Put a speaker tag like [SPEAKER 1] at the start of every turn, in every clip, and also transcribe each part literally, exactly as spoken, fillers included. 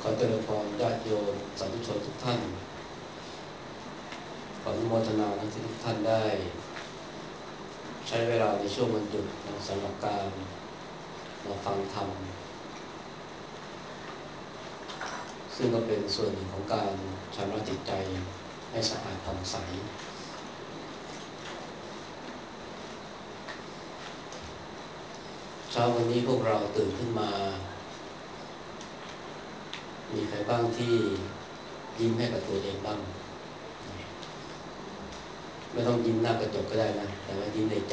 [SPEAKER 1] อเจริญพรญาติโยมสาธุชนทุกท่านขออนุโมทนานะที่ทุกท่านได้ใช้เวลาในช่วงวันหยุดนะสำหรับการมาฟังธรรมซึ่งก็เป็นส่วนหนึ่งของการชำระจิตใจให้สะอาดผ่องใสเช้าวันนี้พวกเราตื่นขึ้นมามีใครบ้างที่ยิ้มให้กับตัวเองบ้างไม่ต้องยิ้มหน้ากระจกก็ได้นะแต่ว่ายิ้มในใจ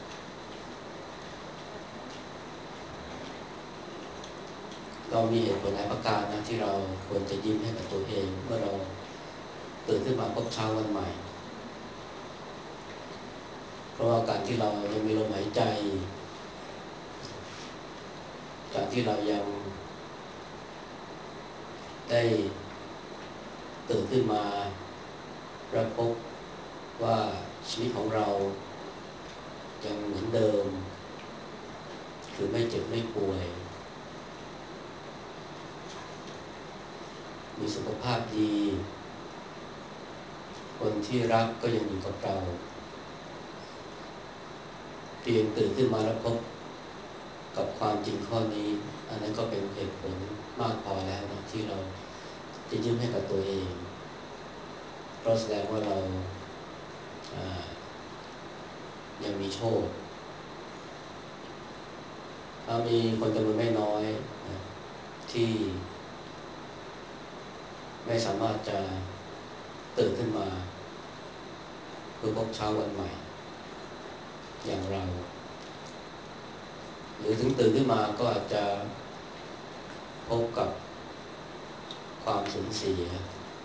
[SPEAKER 1] เรามีเหตุผลหลายประการนะที่เราควรจะยิ้มให้กับตัวเองเมื่อเราตื่นขึ้นมาพบเช้าวันใหม่เพราะว่าการที่เรายังมีลมหายใจการที่เรายังได้ตื่นขึ้นมารับพบว่าชีวิตของเรายังเหมือนเดิมคือไม่เจ็บไม่ป่วยมีสุขภาพดีคนที่รักก็ยังอยู่กับเราเพียงตื่นขึ้นมาแล้วพบกับความจริงข้อนี้อันนั้นก็เป็นเหตุผลมากพอแล้วนะที่เราจะยิ้มให้กับตัวเองเพราะแสดงว่าเรายังมีโชคถ้ามีคนจำนวนไม่น้อยนะที่ไม่สามารถจะตื่นขึ้นมาเพื่อพบเช้าวันใหม่อย่างเราหรือถึงตื่นขึ้นมาก็อาจจะพบกับความสูญเสีย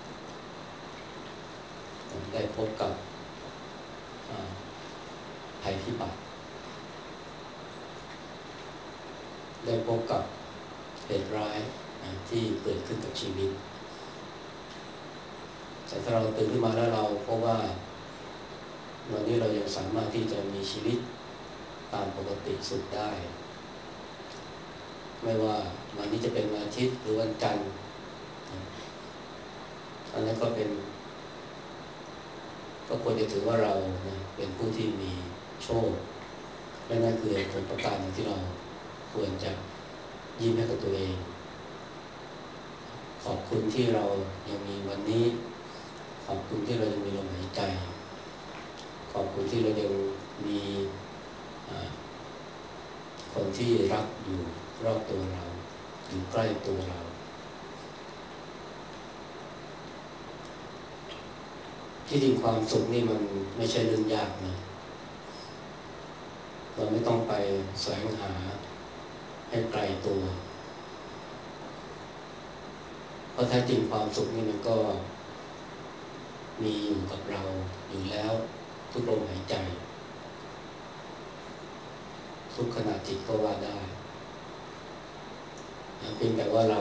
[SPEAKER 1] ได้พบกับภัยพิบัติได้พบกับเหตุร้ายที่เกิดขึ้นกับชีวิตแต่ถ้าเราตื่นขึ้นมาแล้วเราพบว่าวันนี้เรายังสามารถที่จะมีชีวิตตามปกติสุขได้ไม่ว่าวันนี้จะเป็นวันอาทิตย์หรือวันจันทร์อันนั้นก็เป็นก็ควรจะถือว่าเราเป็นผู้ที่มีโชคและนั่นคือผลประการหนึ่งที่เราควรจะยิ้มให้กับตัวเองขอบคุณที่เรายังมีวันนี้ขอบคุณที่เรายังมีลมหายใจขอบคุณที่เรายังมีคนที่รักอยู่รอบตัวเราอยู่ใกล้ตัวเราที่จริงความสุขนี่มันไม่ใช่เรื่องยากนะเราไม่ต้องไปแสวงหาให้ไกลตัวเพราะแท้จริงความสุขนี่มันก็มีอยู่กับเราอยู่แล้วทุกลมหายใจทุกขณะจิตก็ว่าได้เพียงแต่ว่าเรา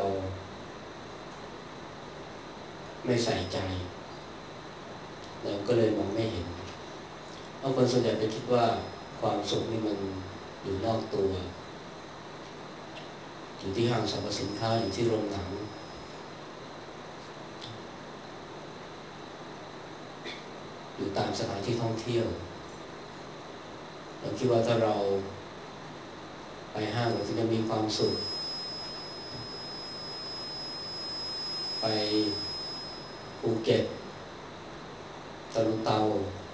[SPEAKER 1] ไม่ใส่ใจเราก็เลยมองไม่เห็นเพราะคนส่วนใหญ่ไปคิดว่าความสุขนี่มันอยู่นอกตัวอยู่ที่ห้างสรรพสินค้าอยู่ที่โรงหนังอยู่ตามสถานที่ท่องเที่ยวเราคิดว่าถ้าเราไปห้างเราจะมีความสุขไปภูเก็ตตะลุเตา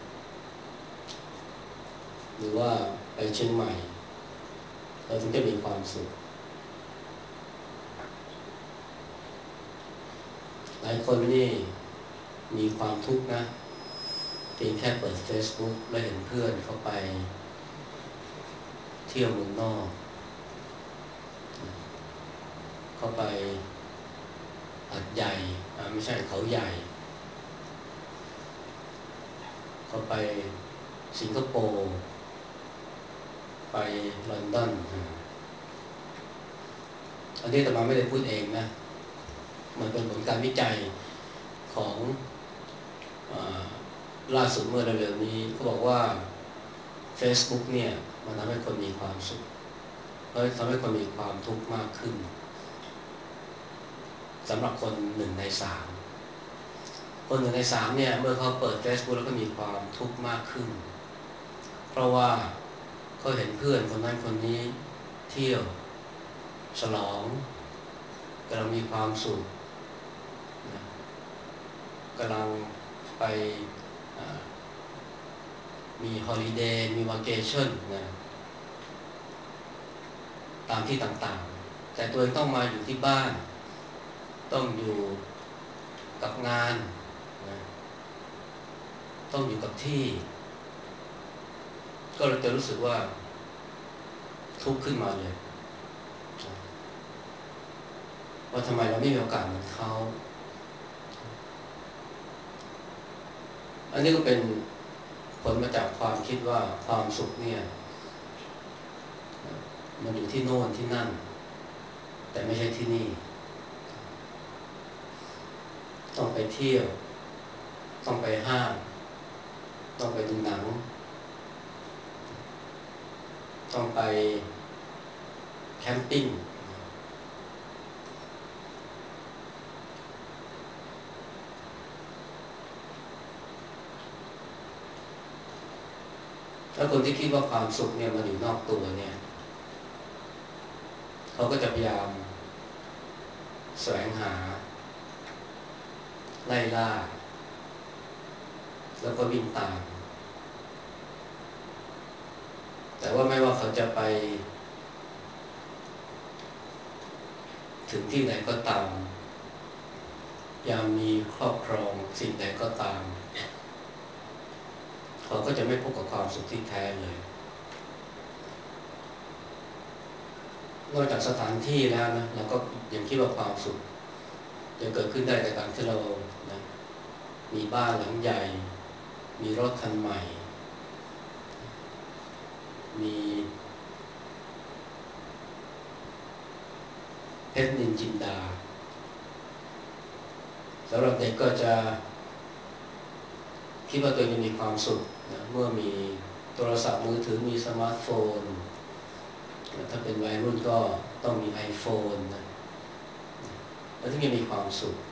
[SPEAKER 1] หรือว่าไปเชียงใหม่เราถึงจะมีความสุขหลายคนนี่มีความทุกข์นะเพียงแค่เปิด Facebook แล้วเห็นเพื่อนเขาไปเที่ยวเมืองนอกเขาไปหาดใหญ่ไม่ใช่เขาใหญ่เขาไปสิงคโปร์ไปลอนดอนอันนี้อาตมาไม่ได้พูดเองนะมันเป็นผลการวิจัยของล่าสุดเมื่อเร็วๆนี้เขาบอกว่า Facebook เนี่ยมันทำให้คนมีความสุขและทำให้คนมีความทุกข์มากขึ้นสำหรับคนหนึ่งในสามคนหนึ่งในสามเนี่ยเมื่อเขาเปิด Facebook แล้วก็มีความทุกข์มากขึ้นเพราะว่าเขาเห็นเพื่อนคนนั้นคนนี้เที่ยวฉลองกำลังมีความสุขนะกำลังไปมีฮอลิเดย์มีวาเกชั่นนะตามที่ต่างๆแต่ตัวเองต้องมาอยู่ที่บ้านต้องอยู่กับงานนะต้องอยู่กับที่ก็เลยจะรู้สึกว่าทุกข์ขึ้นมาเลยว่าทำไมเราไม่มีโอกาสเหมือนเขาอันนี้ก็เป็นผลมาจากความคิดว่าความสุขเนี่ยมันอยู่ที่โน่นที่นั่นแต่ไม่ใช่ที่นี่ต้องไปเที่ยวต้องไปห้างต้องไปดูหนังต้องไปแคมปิ้งแล้วคนที่คิดว่าความสุขเนี่ยมันอยู่นอกตัวเนี่ยเขาก็จะพยายามแสวงหาไล่ล่าแล้วก็วิ่งตามแต่ว่าไม่ว่าเขาจะไปถึงที่ไหนก็ตามยามมีครอบครองสิ่งใดก็ตามเขาก็จะไม่พบกับความสุขที่แท้เลยนอกจากสถานที่แล้วนะเราก็ยังคิดว่าความสุขจะเกิดขึ้นได้จากการที่เรานะมีบ้านหลังใหญ่มีรถคันใหม่มีเพชรนินจินดาสำหรับเด็กก็จะคิดว่าตัวเองมีความสุขนะเมื่อมีโทรศัพท์มือถือมีสมาร์ทโฟนถ้าเป็นวัยรุ่นก็ต้องมี iPhone นะแล้วถึงจะมีความสุข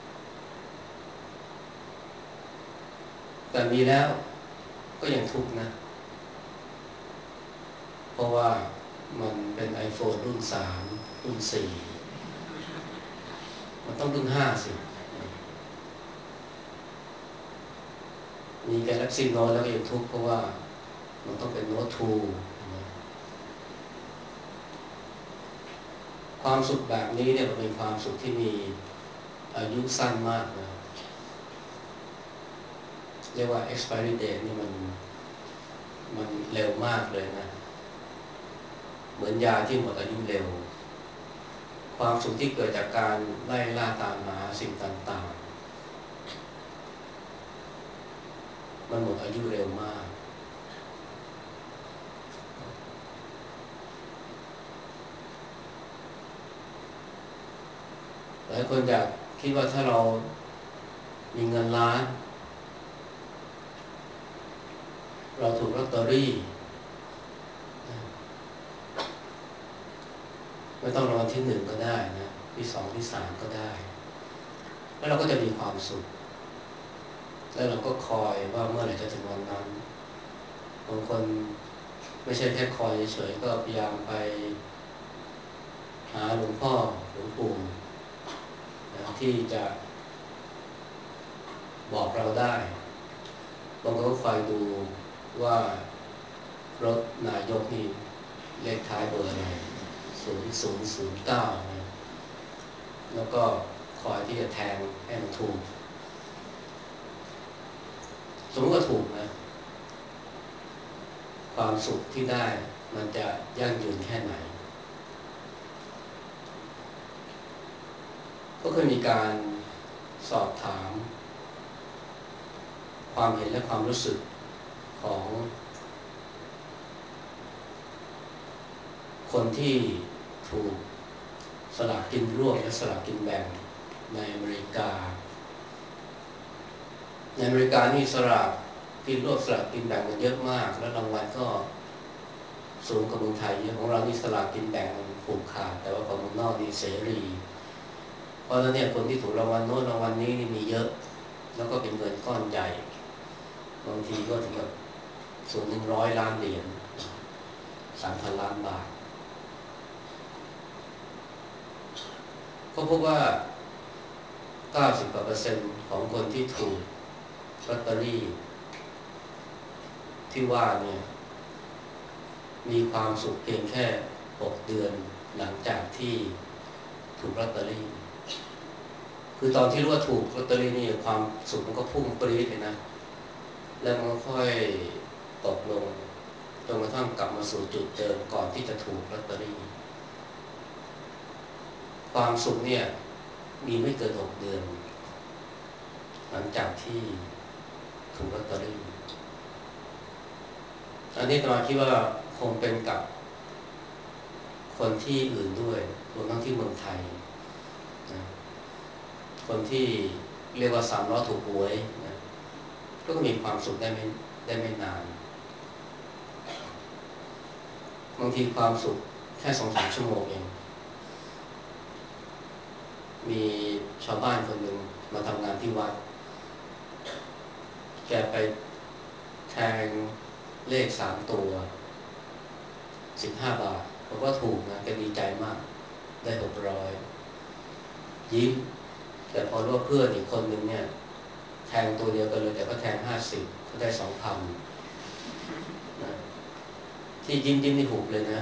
[SPEAKER 1] แต่มีแล้วก็ยังทุกข์นะเพราะว่ามันเป็น iPhone รุ่นสามรุ่นสี่มันต้องรุ่นห้าสิมี Galaxy Note แล้วก็ยังทุกข์เพราะว่ามันต้องเป็น Note ทู ความสุขแบบนี้เนี่ยมันเป็นความสุขที่มีอายุสั้นมากนะเรียกว่า expiry date นี่มันมันเร็วมากเลยนะเหมือนยาที่หมดอายุเร็วความสุขที่เกิดจากการไล่ล่าตามหาสิ่งต่างๆมันหมดอายุเร็วมากหลายคนอยากคิดว่าถ้าเรามีเงินล้านเราถูกลอตเตอรี่ไม่ต้องรางวัลที่หนึ่งก็ได้นะที่สองที่สามก็ได้แล้วเราก็จะมีความสุขแล้วเราก็คอยว่าเมื่อไหร่จะถึงวันนั้นบางคนไม่ใช่แค่คอยเฉยๆก็พยายามไปหาหลวงพ่อหลวงปู่ที่จะบอกเราได้บางคนก็คอยดูว่ารถนายกนี่เลขท้ายเบอร์อะไรศูนย์ศูนย์ศูนย์เก้าแล้วก็คอยที่จะแทงให้มันถูกสมมติว่าถูกนะความสุขที่ได้มันจะยั่งยืนแค่ไหนก็เคยมีการสอบถามความเห็นและความรู้สึกของคนที่ถูกสลากกินรวบและสลากกินแบ่งในอเมริกาในอเมริกานี่สลากกินรวบสลากกินแบ่งมันเยอะมากแล้วรางวัลก็สูงกว่าเมืองไทยเยอะของเรานี่สลากกินแบ่งมันผูกขาดแต่ว่าของเมืองนอกนี่เสรีเพราะฉะนั้นเนี่ยคนที่ถูกรางวัลโน้นรางวัลนี้นี่มีเยอะแล้วก็เป็นเงินก้อนใหญ่บางทีก็ถึงกับส่วนหนึ่งร้อยล้านเหรียญสามพันล้านบาทก็พบว่าเก้าสิบกว่าเปอร์เซ็นต์ของคนที่ถูกลอตเตอรี่ที่ว่าเนี่ยมีความสุขเพียงแค่หกเดือนหลังจากที่ถูกลอตเตอรี่คือตอนที่รู้ว่าถูกลอตเตอรี่นี่ความสุขมันก็พุ่งปรี๊ดเลยนะแล้วมันก็ค่อยตกลงจนกระทั่งกลับมาสู่จุดเดิมก่อนที่จะถูกลอตเตอรี่ความสุขเนี่ยมีไม่เกินหกเดือนหลังจากที่ถูกลอตเตอรี่อันนี้ตมาคิดว่าคงเป็นกับคนที่อื่นด้วยรวมทั้งที่เมืองไทยนะคนที่เรียกว่าสามล้อถูกหวยนะก็มีความสุขได้ไม่ได้ไม่นานบางทีความสุขแค่สองสามชั่วโมงเองมีชาวบ้านคนหนึ่งมาทำงานที่วัดแกไปแทงเลขสามตัวสิบห้าบาทผมว่าถูกนะแกดีใจมากได้หกร้อยยิ้มแต่พอรู้ว่าเพื่อนอีกคนหนึ่งเนี่ยแทงตัวเดียวกันเลยแต่ก็แทงห้าสิบก็ได้สองพันนะที่ยิ้มยิ้มนี่หุบเลยนะ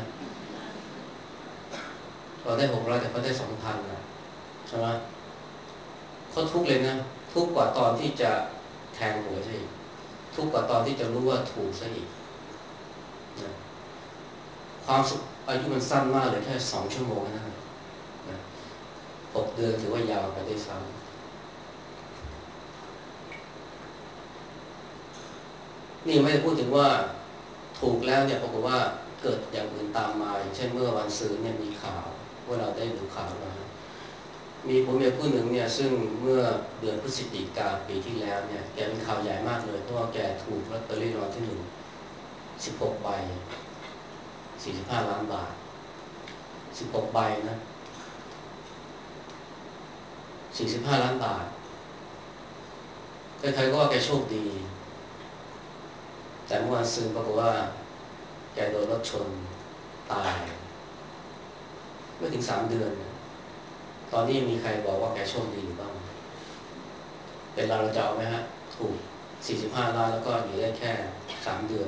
[SPEAKER 1] เราได้หกร้อยแต่เขาได้สองพันนะใช่ไหมเขาทุกเลยนะทุกกว่าตอนที่จะแทงหวยซะอีกทุกกว่าตอนที่จะรู้ว่าถูกซะอีกนะความสุขอายุมันสั้นมากเลยแค่สองชั่วโมงนะนะหกเดือนถือว่ายาวไปได้ซ้ำนี่ไม่ได้พูดถึงว่าถูกแล้วเนี่ยปรากฏว่าเกิดอย่างอื่นตามมาอย่างเช่นเมื่อวันศุกร์เนี่ยมีข่าวว่าเราได้ดูข่าวมามีผมเมียผู้หนึ่งเนี่ยซึ่งเมื่อเดือนพฤศจิกาปีที่แล้วเนี่ยแกเป็นข่าวใหญ่มากเลยเพราะว่าแกถูกลอตเตอรี่รางวัลที่หนึ่งสิบหกใบสี่สิบห้าล้านบาทสิบหกใบนะสี่สิบห้าล้านบาทใครๆก็ว่าแกโชคดีแต่เมื่อวันซืนปรากฏว่าแกโดนรถชนตายไม่ถึงสามเดือนตอนนี้มีใครบอกว่าแกโชคดีหรือบ้างเป็นเราเราจะเอาไหมฮะถูกสี่สิบห้าล้านแล้วก็อยู่ได้แค่สามเดือน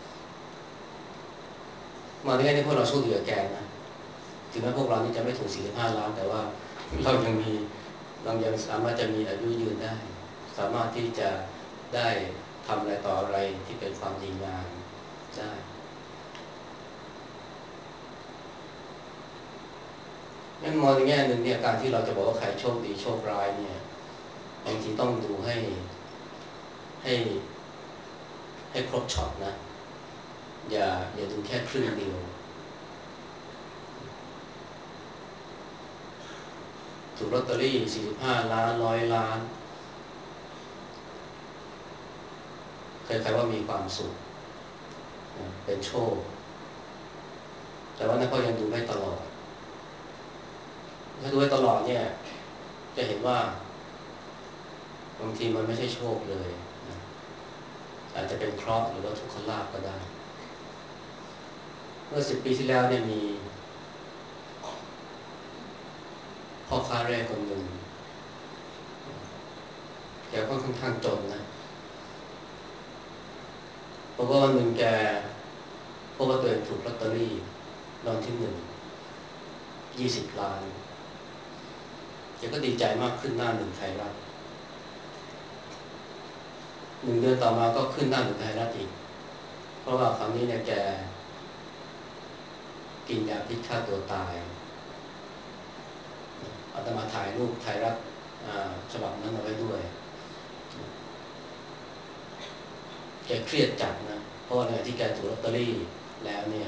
[SPEAKER 1] มาได้ในพวกเราโชคดีกับแกนะถึงแม้พวกเรานี่จะไม่ถูกสี่สิบห้าล้านแต่ว่าเรายังมีเรายังสามารถจะมีอายุยืนได้สามารถที่จะได้ทำอะไรต่ออะไรที่เป็นความดีงามได้งั้นมองในแง่หนึ่งเนี่ยการที่เราจะบอกว่าใครโชคดีโชคร้ายเนี่ยบางทีต้องดูให้ให้ให้ครบช็อตนะอย่าอย่าดูแค่ครึ่งเดียวถูกลอตเตอรี่สี่สิบห้าล้านร้อยล้านใครๆว่ามีความสุขเป็นโชคแต่ว่านั่นก็ยังดูไม่ตลอดถ้าดูไม่ตลอดเนี่ยจะเห็นว่าบางทีมันไม่ใช่โชคเลยนะอาจจะเป็นเคราะห์หรือว่าทุกขลาภก็ได้เมื่อสิบปีที่แล้วเนี่ยมีพ่อค้าแร่คนหนึ่งแกก็ค่อนข้างจนนะเพราะว่าวันหนึ่งแกพบว่าตัวเองถูกลอตเตอรี่รางวัลที่หนึ่งยี่สิบล้านแกก็ดีใจมากขึ้นหน้าหนึ่งไทยรัฐหนึ่งเดือนต่อมาก็ขึ้นหน้าหนึ่งไทยรัฐอีกเพราะว่าครั้งนี้เนี่ยแกกินยาพิษฆ่าตัวตายอาตมาถ่ายรูปไทยรัฐฉบับนั้นเอาไว้ด้วยแกเครียดจัดนะเพราะว่าในที่แกถูกลอตเตอรี่แล้วเนี่ย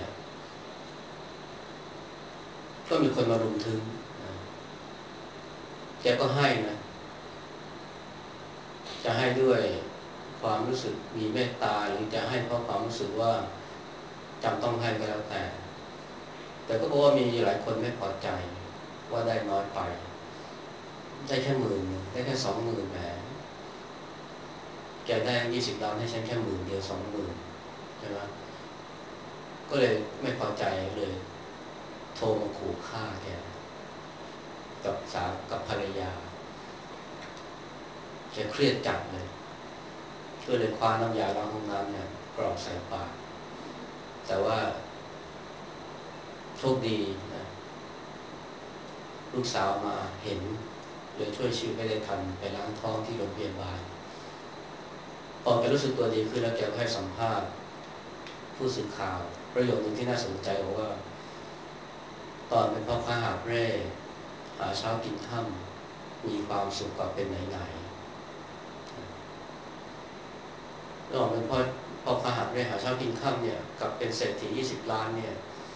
[SPEAKER 1] ก็มีคนมารุมถึงนะแกก็ให้นะจะให้ด้วยความรู้สึกมีเมตตาหรือจะให้เพราะความรู้สึกว่าจำต้องให้ก็แล้วแต่แต่ก็บอกว่ามีหลายคนไม่พอใจว่าได้น้อยไปได้แค่หมื่นได้แค่สองหมื่นแหมแกได้ยี่สิบล้านให้ฉันแค่หมื่นเดียวสองหมื่นใช่ไหมก็เลยไม่พอใจเลยโทรมาขู่ฆ่าแกกับสากับภรรยาแกเครียดจัดเลยก็เลยคว้าน้ำยาล้างห้องน้ำเนี่ยกรอกใส่ปากแต่ว่าโชคดีนะลูกสาวมาเห็นเลยช่วยชีวิตไม่ได้ทันไปล้างท้องที่โรงพยาบาลพอแกรู้สึกตัวดีขึ้นแล้วแกก็ให้สัมภาษณ์ผู้สื่อข่าวประโยคนึงที่น่าสนใจบอกว่าตอนเป็นพ่อค้าหาบเร่หาเช้ากินค่ำมีความสุขกว่าเป็นไหนๆระหว่างเป็นพ่อพ่อค้าหาบเร่หาเช้ากินค่ำเนี่ยกับเป็นเศรษฐียี่สิบล้านเนี่ย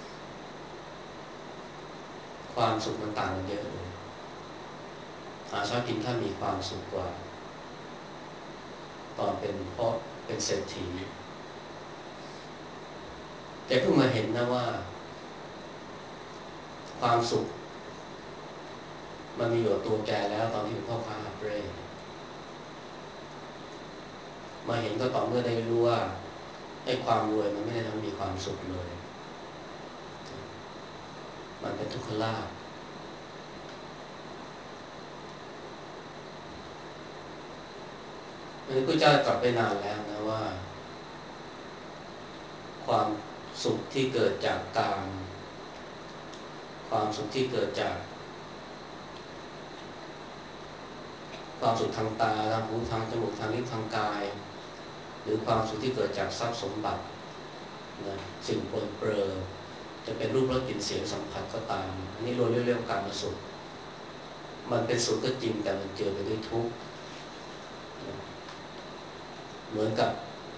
[SPEAKER 1] ความสุขมันต่างกันเยอะเลยหาเช้ากินค่ำมีความสุขกว่าตอนเป็นพ่อเป็นเศรษฐีแกเพิ่งมาเห็นนะว่าความสุขมันมีอยู่ตัวแกแล้วตอนที่เป็นพ่อค้าหาบเร่มาเห็นก็ต่อเมื่อได้รู้ว่าไอ้ความรวยมันไม่ได้ทำให้มีความสุขเลยมันเป็นทุกขลาภพระพุทธเจ้ากลับไปนานแล้วนะว่าความสุขที่เกิดจากการความสุขที่เกิดจากความสุขทางตาทางหูทางจมูกทางลิ้นทางกายหรือความสุขที่เกิดจากทรัพย์สมบัตินะสิ่งปนเปื้อนจะเป็นรูปรสกลิ่นเสียงสัมผัสก็ตามอันนี้รวมเรียกว่าการมาสุขมันเป็นสุขก็จริงแต่มันเจอไปด้วยทุกข์เหมือนกับ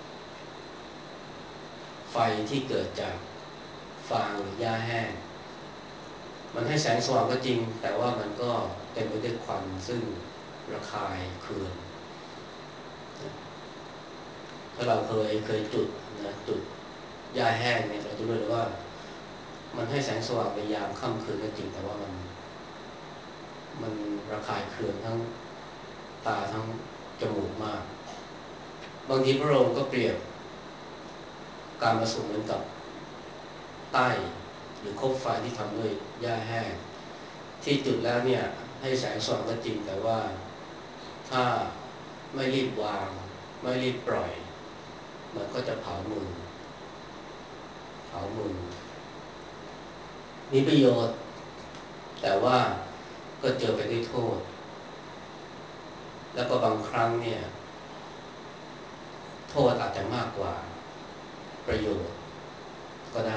[SPEAKER 1] ไฟที่เกิดจากฟางหรือหญ้าแห้งมันให้แสงสว่างก็จริงแต่ว่ามันก็เต็มไปด้วยควันซึ่งระคายเคืองถ้าเราเคยเคยจุดนะจุดหญ้าแห้งเนี่ยเราจะรู้เลยว่ามันให้แสงสว่างในยามค่ำคืนก็จริงแต่ว่ามันมันระคายเคืองทั้งตาทั้งจมูกมากบางทีพระองค์ก็เปรียบการมาสุขเหมือนกับใต้หรือคบไฟที่ทำด้วยหญ้าแห้งที่จุดแล้วเนี่ยให้แสงสว่างก็จริงแต่ว่าถ้าไม่รีบวางไม่รีบปล่อยมันก็จะเผามือเผามือมีประโยชน์แต่ว่าก็เจอไปด้วยโทษแล้วก็บางครั้งเนี่ยโทษอาจจะมากกว่าประโยชน์ก็ได้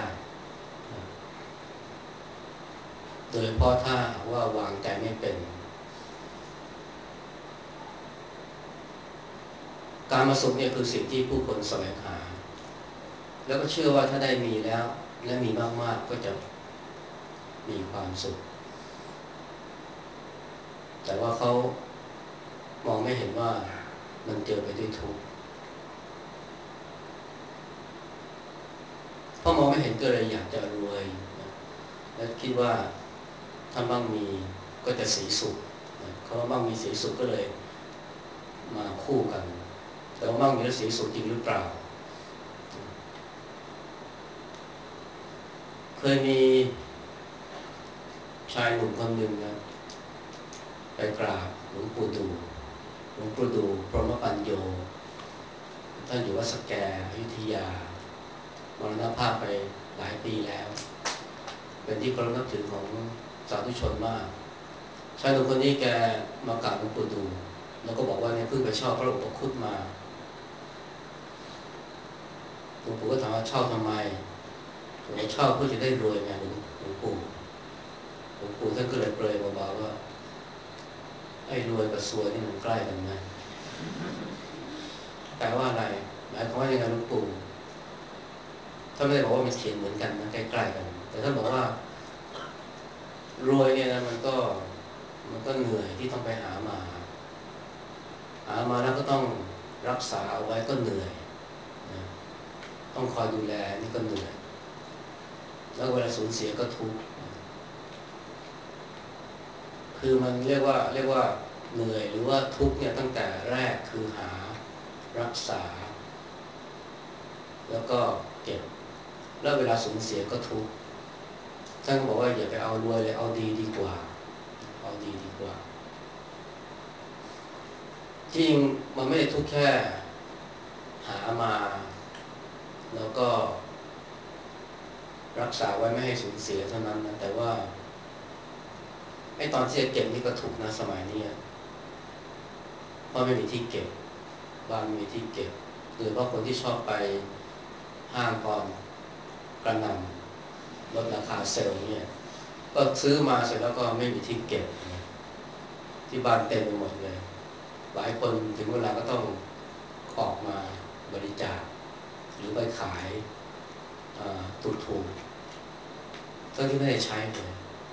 [SPEAKER 1] โดยเฉพาะถ้าว่าวางใจไม่เป็นการมาสุขเนี่ยคือสิ่งที่ผู้คนแสวงหาแล้วก็เชื่อว่าถ้าได้มีแล้วและมีมากๆก็จะมีความสุขแต่ว่าเขามองไม่เห็นว่ามันเจอไปด้วยทุกข์เพราะมองไม่เห็นก็เลยอยากจะรวยนะและคิดว่าถ้ามั่งมีก็จะสีสุขนะเขาว่ามั่งมีสีสุขก็เลยมาคู่กันแต่ว่ามั่งมีและสีสุขจริงหรือเปล่าเคยมีชายหนุ่มคนหนึ่งนะไปกราบหลวงปู่ดูหลวงปู่ดูพรหมปัญโยท่านอยู่วัดสแกอยุธยามรณภาพไปหลายปีแล้วเป็นที่เคารพนับถือของสาธุชนมากชายหนุ่มคนนี้แกมากราบหลวงปู่ดูแล้วก็บอกว่าเนี่ยเพิ่งไปชอบพระอุปคุตมาหลวงปู่ก็ถามว่าชอบทำไมหลวงปู่ชอบเพื่อจะได้รวยไงหลวงปู่หลวงปู่ท่านก็เลยเปรยเบาๆว่าไอ้รวยกับซวยนี่มันใกล้กันไหมแปลว่าอะไรหมายความว่ายังไงหลวงปู่ถ้าไม่ได้บอกว่ามันเขียนเหมือนกันนะใกล้ๆกันแต่ถ้าบอกว่ารวยเนี่ยนะมันก็มันก็เหนื่อยที่ต้องไปหามาหามาแล้วก็ต้องรักษาเอาไว้ก็เหนื่อยนะต้องคอยดูแลนี่ก็เหนื่อยแล้วเวลาสูญเสียก็ทุกข์คือมันเรียกว่าเรียกว่าเหนื่อยหรือว่าทุกข์เนี่ยตั้งแต่แรกคือหารักษาแล้วก็เก็บแล้วเวลาสูญเสียก็ทุกข์ท่านก็บอกว่าอย่าไปเอารวยเลยเอาดีดีกว่าเอาดีดีกว่าจริงมันไม่ได้ทุกข์แค่หามาแล้วก็รักษาไว้ไม่ให้สูญเสียเท่านั้นนะแต่ว่าไอ้ตอนที่จะเก็บนี่ก็ทุกข์นะสมัยนี้เพราะไม่มีที่เก็บบ้านไม่มีที่เก็บโดยเฉพาะคนที่ชอบไปห้างตอนกระหน่ำลดราคาเซลล์เนี่ยก็ซื้อมาเสร็จแล้วก็ไม่มีที่เก็บที่บ้านเต็มไปหมดเลยหลายคนถึงเวลาก็ต้องออกมาบริจาคหรือไปขายถูกๆทั้งที่ไม่ได้ใช้เลย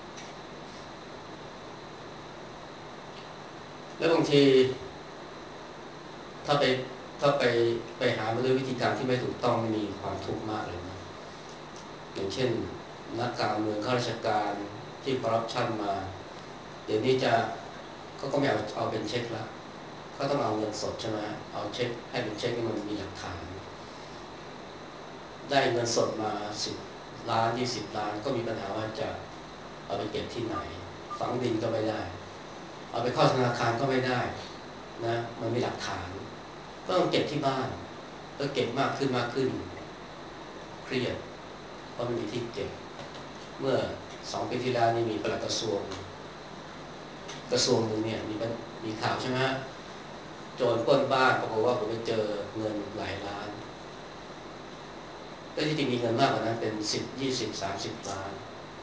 [SPEAKER 1] แล้วบางทีถ้าไปถ้าไปไปหามาด้วยวิธีการที่ไม่ถูกต้องมีความทุกข์มากเลยนะอย่างเช่นนักการเมืองข้าราชการที่คอร์รัปชันมาเดี๋ยวนี้จะเขาก็ไม่เอาเอาเป็นเช็คละเขาต้องเอาเงินสดใช่ไหมเอาเช็คให้เป็นเช็คที่มันมีหลักฐานได้เงินสดมาสิบล้านยี่สิบล้านก็มีปัญหาว่าจะเอาไปเก็บที่ไหนฝังดินก็ไม่ได้เอาไปเข้าธนาคารก็ไม่ได้นะมันมีหลักฐานก็ต้องเก็บที่บ้านก็เก็บมากขึ้นมากขึ้นเครียดเพราะไม่มีที่เก็บเมื่อสองปีที่แล้วนี่มีปลัดกระทรวงกระทรวงหนึ่งเนี่ยมีมีข่าวใช่ไหมโจรปล้นบ้านปรากฏว่าผมไปเจอเงินหลายล้านแต่ที่จริงมีเงินมากกว่านั้นเป็นสิบยี่สิบสามสิบล้าน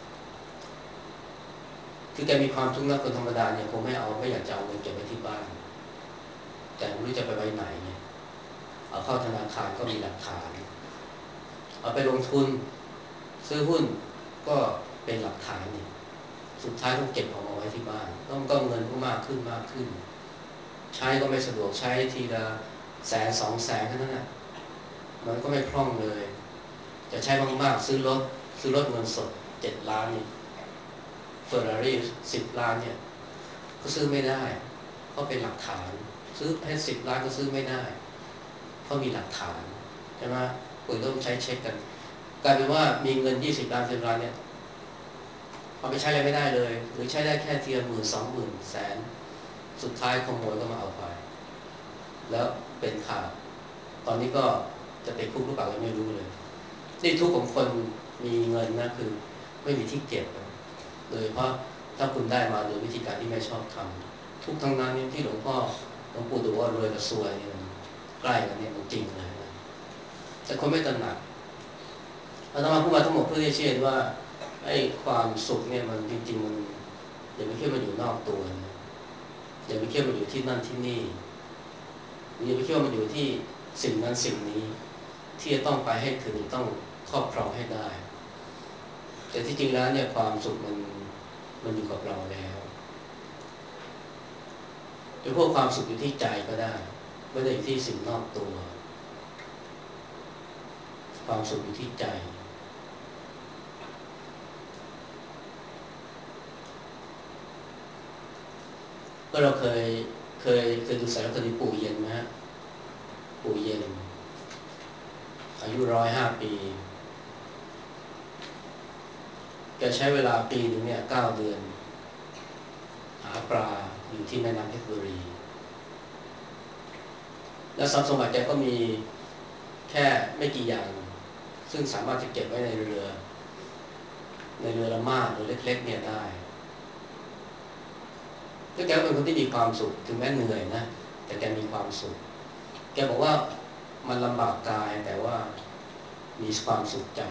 [SPEAKER 1] คือแกมีความทุกข์นะคนธรรมดาเนี่ยคงไม่เอาไม่อยากจะเอาเงินเก็บไว้ที่บ้านแต่ไม่รู้จะไปไว้ไหนเนี่ยเอาเข้าธนาคารก็มีหลักฐานเอาไปลงทุนซื้อหุ้นก็เป็นหลักฐานนี่สุดท้ายต้องเก็บเอามาไว้ที่บ้านต้องก็เงินก็มากขึ้นมากขึ้นใช้ก็ไม่สะดวกใช้ทีละแสนสองแสนแค่นั้นนะมันก็ไม่คล่องเลยจะใช้มากๆซื้อรถซื้อรถเงินสดเจ็ดล้านนี่เฟอร์รารี่สิบล้านเนี่ยก็ซื้อไม่ได้เพราะเป็นหลักฐานซื้อแค่สิบล้านก็ซื้อไม่ได้เพราะมีหลักฐานใช่ไหมคุณต้องใช้เช็คกันกลายเป็นว่ามีเงินยี่สิบล้านสิบล้านเนี่ยเอาไปใช้อะไรไม่ได้เลยหรือใช้ได้แค่เทียมหมื่นสองหมื่นแสนสุดท้ายขโมยก็มาเอาไปแล้วเป็นข่าวตอนนี้ก็จะติดคุกหรือเปล่าก็ไม่รู้เลยนี่ทุกของคนมีเงินนะคือไม่มีที่เก็บโดยเพราะถ้าคุณได้มาโดยวิธีการที่ไม่ชอบทำทุกทั้งนั้นที่หลวงพ่อหลวงปู่ดูว่ารวยกับซวยเนี่ยใกล้กันเนี่ยมันจริงเลยนะแต่คนไม่ตระหนักอาตมาพูดมาทั้งหมดเพื่อที่จะเชื่อว่าไอ้ความสุขเนี่ยมันจริงๆมันอย่าไปคิดมันอยู่นอกตัวนะอย่าไปคิดมันอยู่ที่นั่นที่นี่อย่าไปคิดว่ามันอยู่ที่สิ่งนั้นสิ่งนี้ที่จะต้องไปให้ถึงต้องครอบครองให้ได้แต่ที่จริงแล้วเนี่ยความสุขมันมันอยู่กับเราแล้วจะพวกความสุขอยู่ที่ใจก็ได้ไม่ได้อยู่ที่สิ่งนอกตัวความสุขอยู่ที่ใจก็เราเคยเคยเคยดูสารคดีปู่เย็นไหมฮะปู่เย็นอายุร้อยห้าปีแกใช้เวลาปีนึงเนี่ยเก้าเดือนหาปลาอยู่ที่แม่น้ำเพชรบุรีและทรัพย์สมบัติแกก็มีแค่ไม่กี่อย่างซึ่งสามารถจะเก็บไว้ในเรือในเรือละมาดเรือเล็กๆเนี่ยได้แล้วแกเป็นคนที่มีความสุขถึงแม้เหนื่อยนะแต่แกมีความสุขแกบอกว่ามันลำบากกายแต่ว่ามีความสุขใจ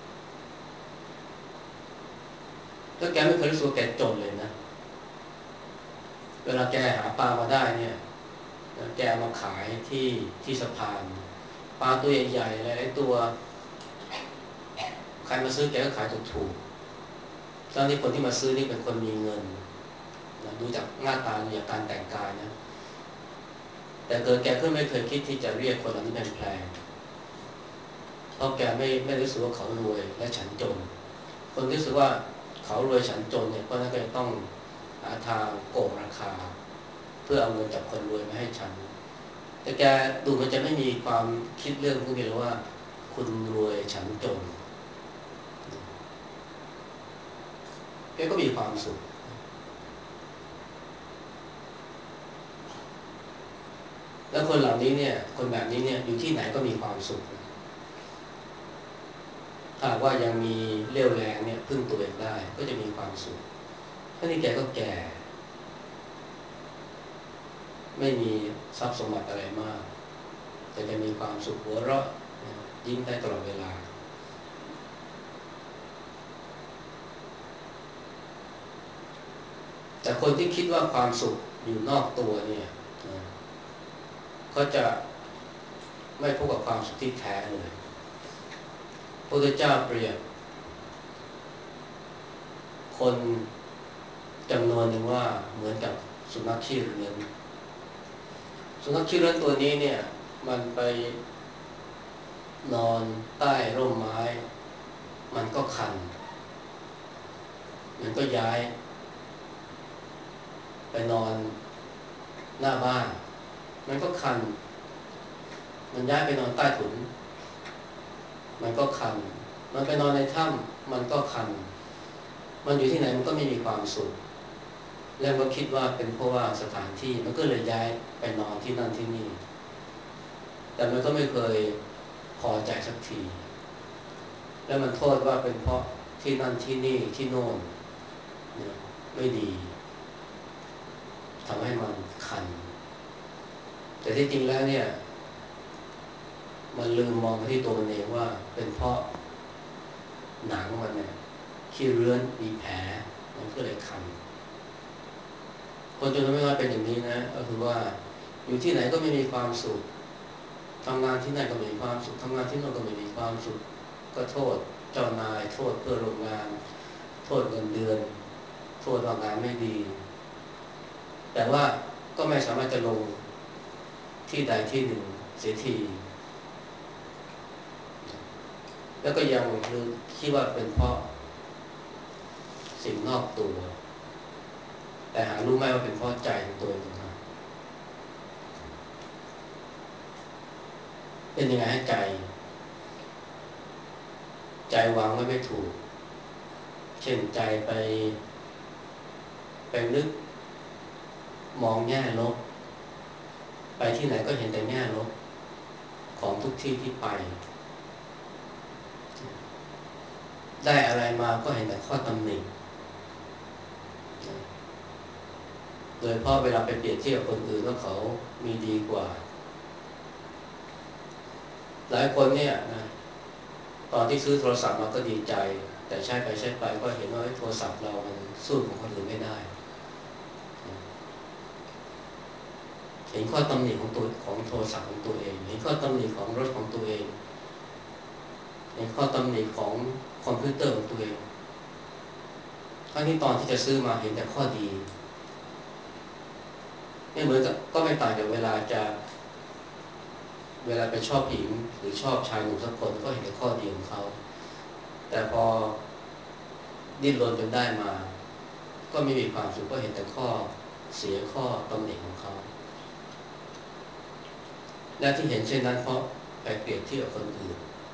[SPEAKER 1] แล้วแกไม่เคยรู้สึกว่าแกจนเลยนะเวลาแกหาปลามาได้เนี่ยแกมาขายที่ที่สะพานปลาตัวใหญ่ๆหลายๆตัวใครมาซื้อแกก็ขายถูกๆตอนนี้คนที่มาซื้อนี่เป็นคนมีเงินนะดูจากหน้าตาดูจากการแต่งกายนะแต่เกิดแกก็ไม่เคยคิดที่จะเรียกคนเหล่านี้เป็นแพงเพราะแกไม่ไม่รู้สึกว่าเขารวยและฉันจนคนรู้สึกว่าเขารวยฉันจนเนี่ยเพราะนั้นก็จะต้องหาทางโกงราคาพื่อเอาเงินจากคนรวยมาให้ฉันแต่แกดูมันจะไม่มีความคิดเรื่องพวกนี้เลยว่าคุณรวยฉันจนแกก็มีความสุขแล้วคนเหล่านี้เนี่ยคนแบบนี้เนี่ยอยู่ที่ไหนก็มีความสุขถ้าว่ายังมีเรี่ยวแรงเนี่ยพึ่งตัวเองได้ก็จะมีความสุขท่านี้แกก็แก่ไม่มีทรัพย์สมบัติอะไรมากแต่จะมีความสุขหัวเราะยิ้มได้ตลอดเวลาแต่คนที่คิดว่าความสุขอยู่นอกตัวเนี่ยก็จะไม่พบกับความสุขที่แท้เลยพระพุทธเจ้าเปรียบคนจำนวนหนึ่งว่าเหมือนกับสุนัขขี้เรือนสุนัขขี้เรือนตัวนี้เนี่ยมันไปนอนใต้ร่มไม้มันก็คันมันก็ย้ายไปนอนหน้าบ้านมันก็คันมันย้ายไปนอนใต้ถุนมันก็คันมันไปนอนในถ้ำมันก็คันมันอยู่ที่ไหนมันก็ไม่มีความสุขแล้วก็คิดว่าเป็นเพราะว่าสถานที่มันก็เลยย้ายไปนอนที่นั่นที่นี่แต่มันก็ไม่เคยพอใจสักทีแล้วมันโทษว่าเป็นเพราะที่นั่นที่นี่ที่โน่นไม่ดีทำให้มันคันแต่ที่จริงแล้วเนี่ยมันลืมมองไปที่ตัวมันเองว่าเป็นเพราะหนังมันเนี่ยขี้เรื้อนมีแผลมันก็เลยคันคนจนไม่ว่าเป็นอย่างนี้นะก็คือว่าอยู่ที่ไหนก็ไม่มีความสุขทำงานที่ไหนก็ไม่มีความสุขทำงานที่โน่นก็ไม่มีความสุขก็โทษเจ้านายโทษเพื่อนร่วมงานโทษเงินเดือนโทษว่างานไม่ดีแต่ว่าก็ไม่สามารถจะลงที่ใดที่หนึ่งเสียทีแล้วก็ยังลืมคิดว่าเป็นเพราะสิ่งนอกตัวแต่หารู้ไหมว่าเป็นเพราะใจของตัวเองนะเป็นยังไงให้ใจใจวางไว้ไม่ถูกเช่นใจไปไปนึกมองแง่ลบไปที่ไหนก็เห็นแต่แง่ลบของทุกที่ที่ไปได้อะไรมาก็เห็นแต่ข้อตำหนิโดยเพราะเวลาไปเปรียบเทียบกับคนอื่นว่าเขามีดีกว่าหลายคนเนี่ยนะตอนที่ซื้อโทรศัพท์มาก็ดีใจแต่ใช้ไปใช้ไปก็เห็นว่าโทรศัพท์เรามันสู้ของคนอื่นไม่ได้เห็นข้อตำหนิของตัวของโทรศัพท์ของตัวเองเห็นข้อตำหนิของรถของตัวเองเห็นข้อตำหนิของคอมพิวเตอร์ของตัวเองทั้งที่ตอนที่จะซื้อมาเห็นแต่ข้อดีนี่เหมือนกับก็ไม่ต่างจากเวลาจะเวลาไปชอบหญิงหรือชอบชายหนุ่มสักคนก็เห็นแต่ข้อดีของเขาแต่พอดิ้นรนจนได้มาก็ไม่มีความสุขก็เห็นแต่ข้อเสียข้อตำหนิของเขาและที่เห็นเช่นนั้นเพราะไปเปรียบเทียบกับคนอื่น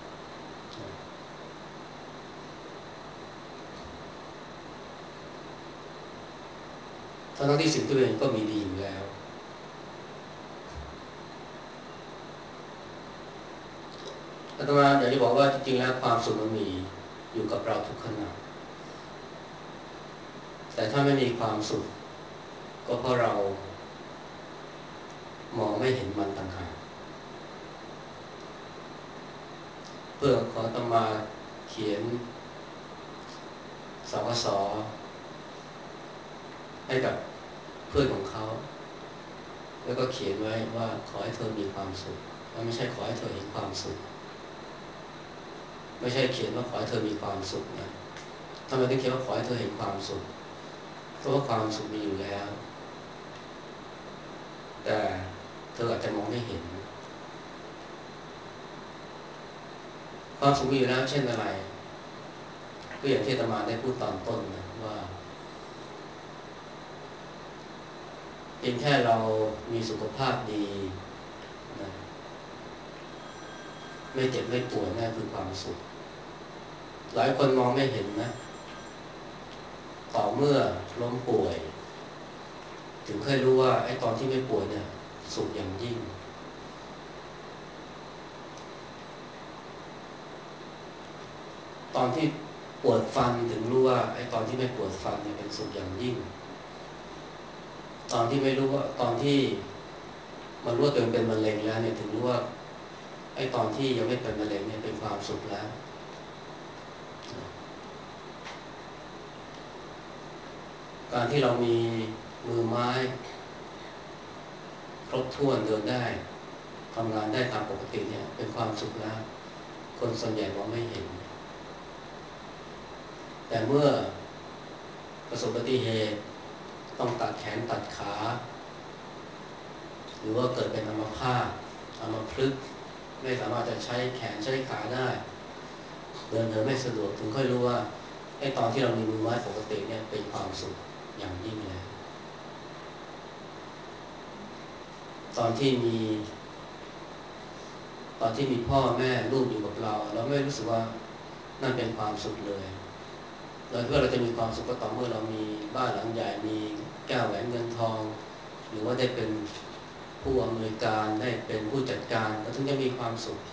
[SPEAKER 1] ทั้งที่สิ่งที่ตัวเองก็มีดีอยู่แล้วอาตมาอยากจะบอกว่าจริงๆแล้วความสุขมันมีอยู่กับเราทุกขณะแต่ถ้าไม่มีความสุขก็เพราะเรามองไม่เห็นมันต่างหากเพื่อขออาตมาเขียนสกสให้กับเพื่อนของเขาแล้วก็เขียนไว้ว่าขอให้เธอมีความสุขไม่ใช่ขอให้เธอเห็นความสุขไม่ใช่เขียนว่าขอให้เธอมีความสุขนะทำไมต้องเขียนว่าขอให้เธอเห็นความสุขเพราะว่าความสุขมีอยู่แล้วแต่เธออาจจะมองไม่เห็นความสุขมีอยู่แล้วเช่นอะไรก็อย่างที่อาตมาได้พูดตอนต้นนะว่าจพียงแค่เรามีสุขภาพดีนะไม่เจ็บไม่ป่วยนั่นคือความสุขหลายคนมองไม่เห็นนะต่อเมื่อล้มป่วยถึงเคยรู้ว่าไอ้ตอนที่ไม่ป่วยเนี่ยสุขอย่างยิ่งตอนที่ปวดฟันถึงรู้ว่าไอ้ตอนที่ไม่ปวดฟันเนี่ยเป็นสุขอย่างยิ่งตอนที่ไม่รู้ว่าตอนที่มันรู้ว่าตัวเองเป็นมะเร็งแล้วเนี่ยถึงรู้ว่าไอ้ตอนที่ยังไม่เป็นมะเร็งเนี่ยเป็นความสุขแล้วการที่เรามีมือไม้ครบถ้วนเดินได้ทำงานได้ตามปกติเนี่ยเป็นความสุขแล้วคนส่วนใหญ่มองไม่เห็นแต่เมื่อประสบอุบัติเหตุต้องตัดแขนตัดขาหรือว่าเกิดเป็นอัมพาตอัมพฤกษ์ไม่สามารถจะใช้แขนใช้ขาได้เดินเดินไม่สะดวกถึงค่อยรู้ว่าไอ้ตอนที่เรามีมือไม้ปกติเนี่ยเป็นความสุขอย่างยิ่งเลยตอนที่มีตอนที่มีพ่อแม่ลูกอยู่กับเราเราไม่รู้สึกว่านั่นเป็นความสุขเลยเราคิดว่าเราจะมีความสุขก็ต่อเมื่อเรามีบ้านหลังใหญ่มีแก้วแหวนเงินทองหรือว่าได้เป็นผู้อำนวยการได้เป็นผู้จัดการเราถึงจะมีความสุข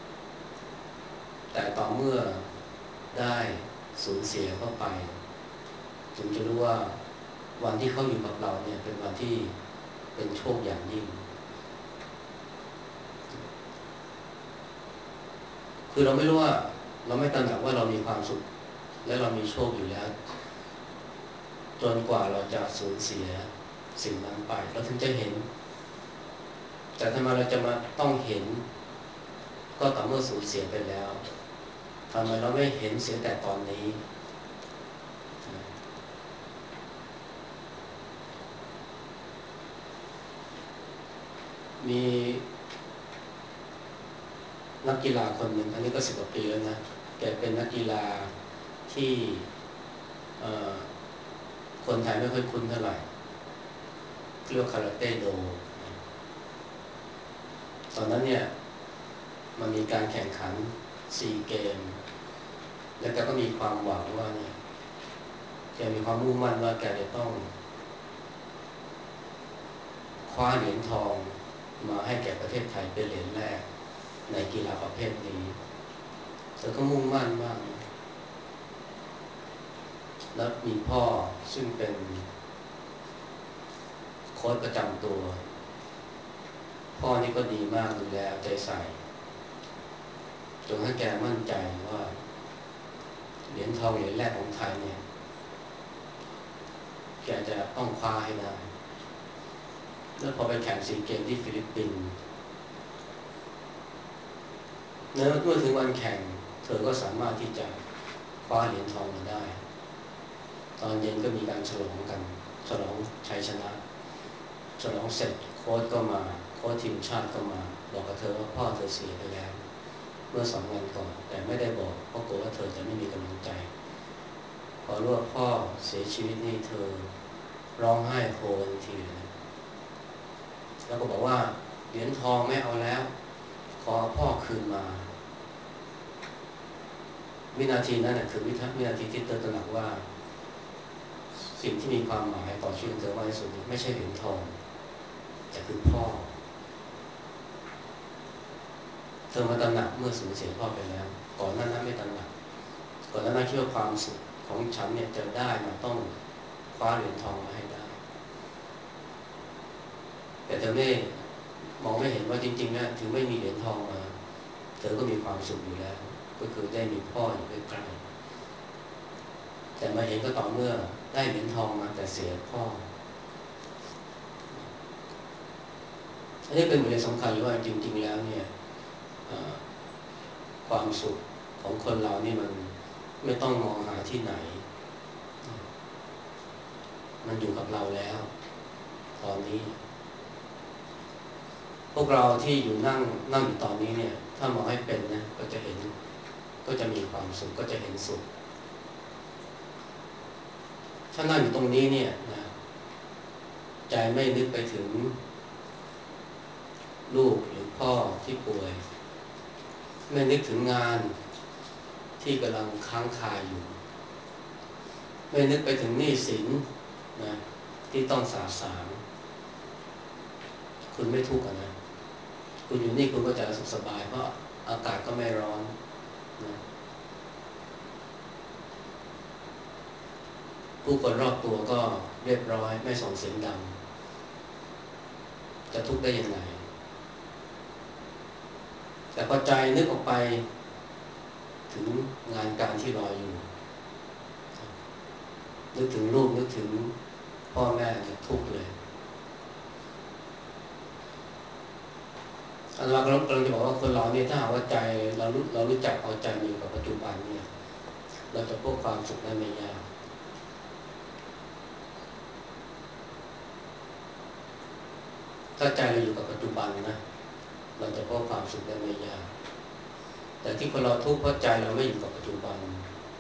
[SPEAKER 1] แต่ต่อเมื่อได้สูญเสียเข้าไปจึงจะรู้ว่าวันที่เขาอยู่กับเราเนี่ยเป็นวันที่เป็นโชคอย่างยิ่งคือเราไม่รู้ว่าเราไม่ตระหนักว่าเรามีความสุขและเรามีโชคอยู่แล้วจนกว่าเราจะสูญเสียสิ่งนั้นไปเราถึงจะเห็นแต่ทำไมเราจะมาต้องเห็นก็ต่อเมื่อสูญเสียไปแล้วทำไมเราไม่เห็นเสียแต่ตอนนี้มีนักกีฬาคนหนึ่งอันนี้ก็สิบกว่าปีแล้วนะแกเป็นนักกีฬาที่คนไทยไม่ค่อยคุ้นเท่าไหร่เรียกว่าคาราเต้โดตอนนั้นเนี่ยมันมีการแข่งขันซีเกมแล้วแกก็มีความหวังว่าเนี่ยแกมีความมุ่งมั่นว่าแกจะต้องคว้าเหรียญทองมาให้แก่ประเทศไทยเป็นเหรียญแรกในกีฬาประเภทนี้เธอก็มุ่งมั่นมากแล้วมีพ่อซึ่งเป็นโค้ชประจำตัวพ่อนี่ก็ดีมากดูแลใจใส่จนให้แกมั่นใจว่าเหรียญทองเหรียญแรกของไทยเนี่ยแกจะต้องคว้าให้ได้แล้วพอไปแข่งซีเกมที่ฟิลิปปินส์เมื่อถึงวันแข่งเธอก็สามารถที่จะคว้าเหรียญทองมาได้ตอนเย็นก็มีการฉลองกันฉลองชัยชนะฉลองเสร็จโค้ชก็มาโค้ชทีมชาติก็มาบอกกับเธอว่าพ่อเธอเสียไปแล้วเมื่อสองวันก่อนแต่ไม่ได้บอกเพราะกลัวว่าเธอจะไม่มีกำลังใจพอรู้ว่าพ่อเสียชีวิตนี่เธอร้องไห้โฮทันทีเลยแล้วก็บอกว่าเหรียญทองไม่เอาแล้วขอพ่อคืนมาวินาทีนั้นคือวินาทีที่เธอตระหนักว่าสิ่งที่มีความหมายต่อชีวิตเธอมากที่สุดไม่ใช่เหรียญทองแต่คือพ่อเธอมาตระหนักเมื่อสูญเสียพ่อไปแล้วก่อนหน้านั้นไม่ตระหนักก่อนหน้านั้นคิดว่าความสุขของฉันเนี่ยจะได้มาต้องคว้าเหรียญทองมาให้ได้แต่เธอไม่มองไม่เห็นว่าจริงๆนะถึงไม่มีเหรียญทองมาเธอก็มีความสุขอยู่แล้วก็คือได้มีพ่ออยู่ใกล้ๆแต่มาเห็นก็ต่อเมื่อได้เหรียญทองมาแต่เสียพ่ออันนี้เป็นบทเรียนสำคัญว่าจริงๆแล้วเนี่ยความสุขของคนเรานี่มันไม่ต้องมองหาที่ไหนมันอยู่กับเราแล้วตอนนี้พวกเราที่อยู่นั่งนั่งอยู่ตอนนี้เนี่ยถ้ามองให้เป็นนะก็จะเห็นก็จะมีความสุขก็จะเห็นสุขถ้านั่งอยู่ตรงนี้เนี่ยนะใจไม่นึกไปถึงลูกหรือพ่อที่ป่วยไม่นึกถึงงานที่กำลังค้างคาอยู่ไม่นึกไปถึงหนี้สินนะที่ต้องสาสางคุณไม่ทุกข์นะคุณอยู่นี่คุณก็จะสุขสบายเพราะอากาศก็ไม่ร้อนนะผู้คนรอบตัวก็เรียบร้อยไม่ส่งเสียงดังจะทุกข์ได้ยังไงแต่พอใจนึกออกไปถึงงานการที่รออยู่นึกถึงลูกนึกถึงพ่อแม่เนี่ยทุกข์เลยอาจารย์กำลังกำลังจะบอกว่าคนเราเนี่ยถ้าหากว่าใจเรารู้เรารู้จักเอาใจมาอยู่กับปัจจุบันเนี่ยเราจะพบความสุขได้ไม่ยากถ้าใจเราอยู่กับปัจจุบันนะเราจะพบความสุขได้ไม่ยากแต่ที่คนเราทุกข์เพราะใจเราไม่อยู่กับปัจจุบัน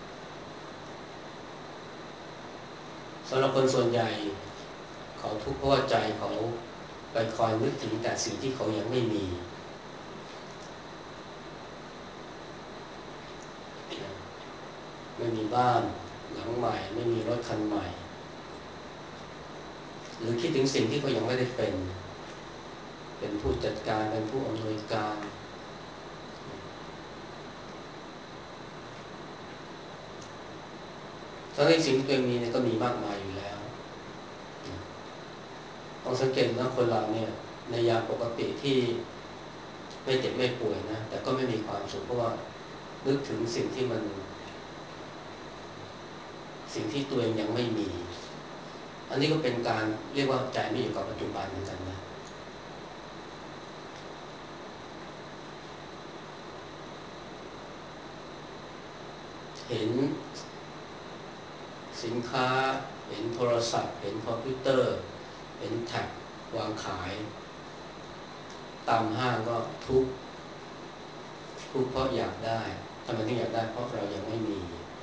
[SPEAKER 1] สำหรับคนส่วนใหญ่เขาทุกข์เพราะว่าใจเขาไปคอยนึกถึงแต่สิ่งที่เขายังไม่มีไม่มีบ้านหลังใหม่ไม่มีรถคันใหม่หรือคิดถึงสิ่งที่เขายังไม่ได้เป็นเป็นผู้จัดการเป็นผู้อำนวยการทั้งที่สิ่งที่ตัวเองมีเนี่ยก็มีมากมายอยู่แล้วต้องสังเกตนะคนเราเนี่ยในยามปกติที่ไม่เจ็บไม่ป่วยนะแต่ก็ไม่มีความสุขเพราะว่านึกถึงสิ่งที่มันสิ่งที่ตัวเองยังไม่มีอันนี้ก็เป็นการเรียกว่าใจไม่อยู่กับปัจจุบันเหมือนกันนะเห็นสินค้าเห็นโทรศัพท์เห็นคอมพิวเตอร์เห็นแท็บวางขายตามห้างก็ทุกข์ทุกข์เพราะอยากได้ทำไมถึงอยากได้เพราะเรายังไม่มี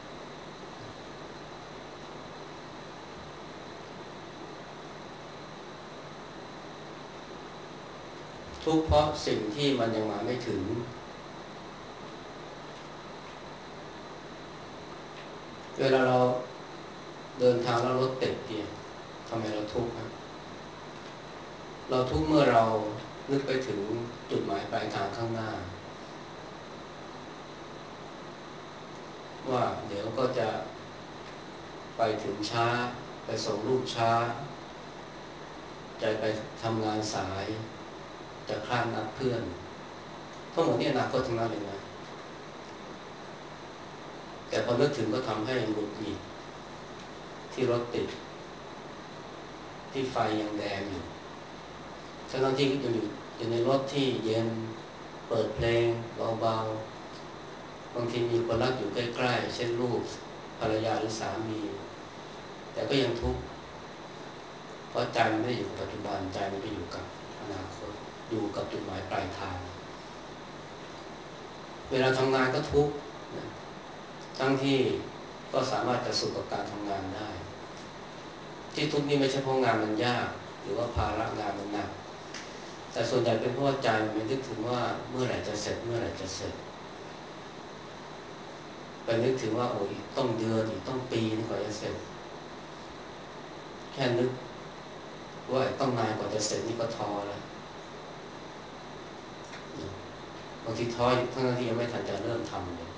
[SPEAKER 1] ทุกข์เพราะสิ่งที่มันยังมาไม่ถึงเวลาเราเดินทางแล้วรถติดเนี่ยทำไมเราทุกข์ครับเราทุกข์เมื่อเรานึกไปถึงจุดหมายปลายทางข้างหน้าว่าเดี๋ยวก็จะไปถึงช้าไปส่งลูกช้าจะไปทำงานสายจะคลาดนัดเพื่อนทั้งหมดนี่อนาคตทั้งนั้นเลยนะแต่พอนึกถึงก็ทำให้หงุดหงิดที่รถติดที่ไฟยังแดงอยู่ทั้งที่ยังอยู่อยู่ในรถที่เย็นเปิดเพลงเบาๆบางทีมีคนรักอยู่ใกล้ๆเช่นลูกภรรยาหรือสามีแต่ก็ยังทุกข์เพราะใจมันไม่ได้อยู่กับปัจจุบันใจมันไปอยู่กับอนาคตอยู่กับจุดหมายปลายทางเวลาทำงานก็ทุกข์ทั้งที่ก็สามารถจะสุขกับการทำงานได้ที่ทุกข์นี่ไม่ใช่เพราะงานมันยากหรือว่าภาระงานมันหนักแต่ส่วนใหญ่เป็นเพราะว่าใจมันนึกถึงว่าเมื่อไหร่จะเสร็จเมื่อไหร่จะเสร็จไปนึกถึงว่าโอ้ยต้องเดือนอีกต้องปีนึงกว่าจะเสร็จแค่นึกว่าต้องนานกว่าจะเสร็จนี่ก็ท้อแล้วบางทีท้อทั้งที่ยังไม่ทันจะเริ่มทำเลย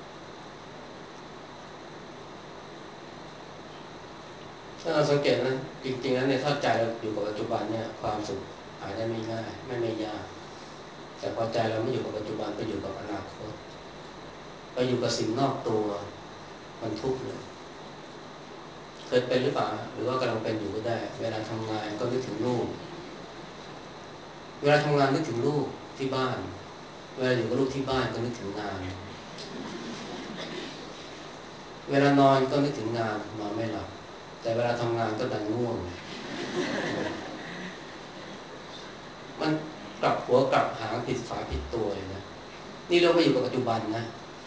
[SPEAKER 1] ถ้าเราสังเกตนะจริงๆแล้วเนี่ยถ้าใจเราอยู่กับปัจจุบันเนี่ยความสุขหาได้ไม่ง่ายไม่ไม่ยากแต่พอใจเราไม่อยู่กับปัจจุบันไปอยู่กับอนาคตไปอยู่กับสิ่งนอกตัวมันทุกข์เลยเคยเป็นหรือเปล่าหรือว่ากำลังเป็นอยู่ก็ได้เวลาทำงานก็นึกถึงลูกเวลาทำงานนึกถึงลูกที่บ้านเวลาอยู่กับลูกที่บ้านก็นึกถึงงานเวลานอนก็นึกถึงงานนอนไม่หลับแต่เวลาทำงานก็ดันง่วงมันกลับหัวกลับหางผิดฝาผิดตัวเลยนะนี่เราไปอยู่กับปัจจุบันนะ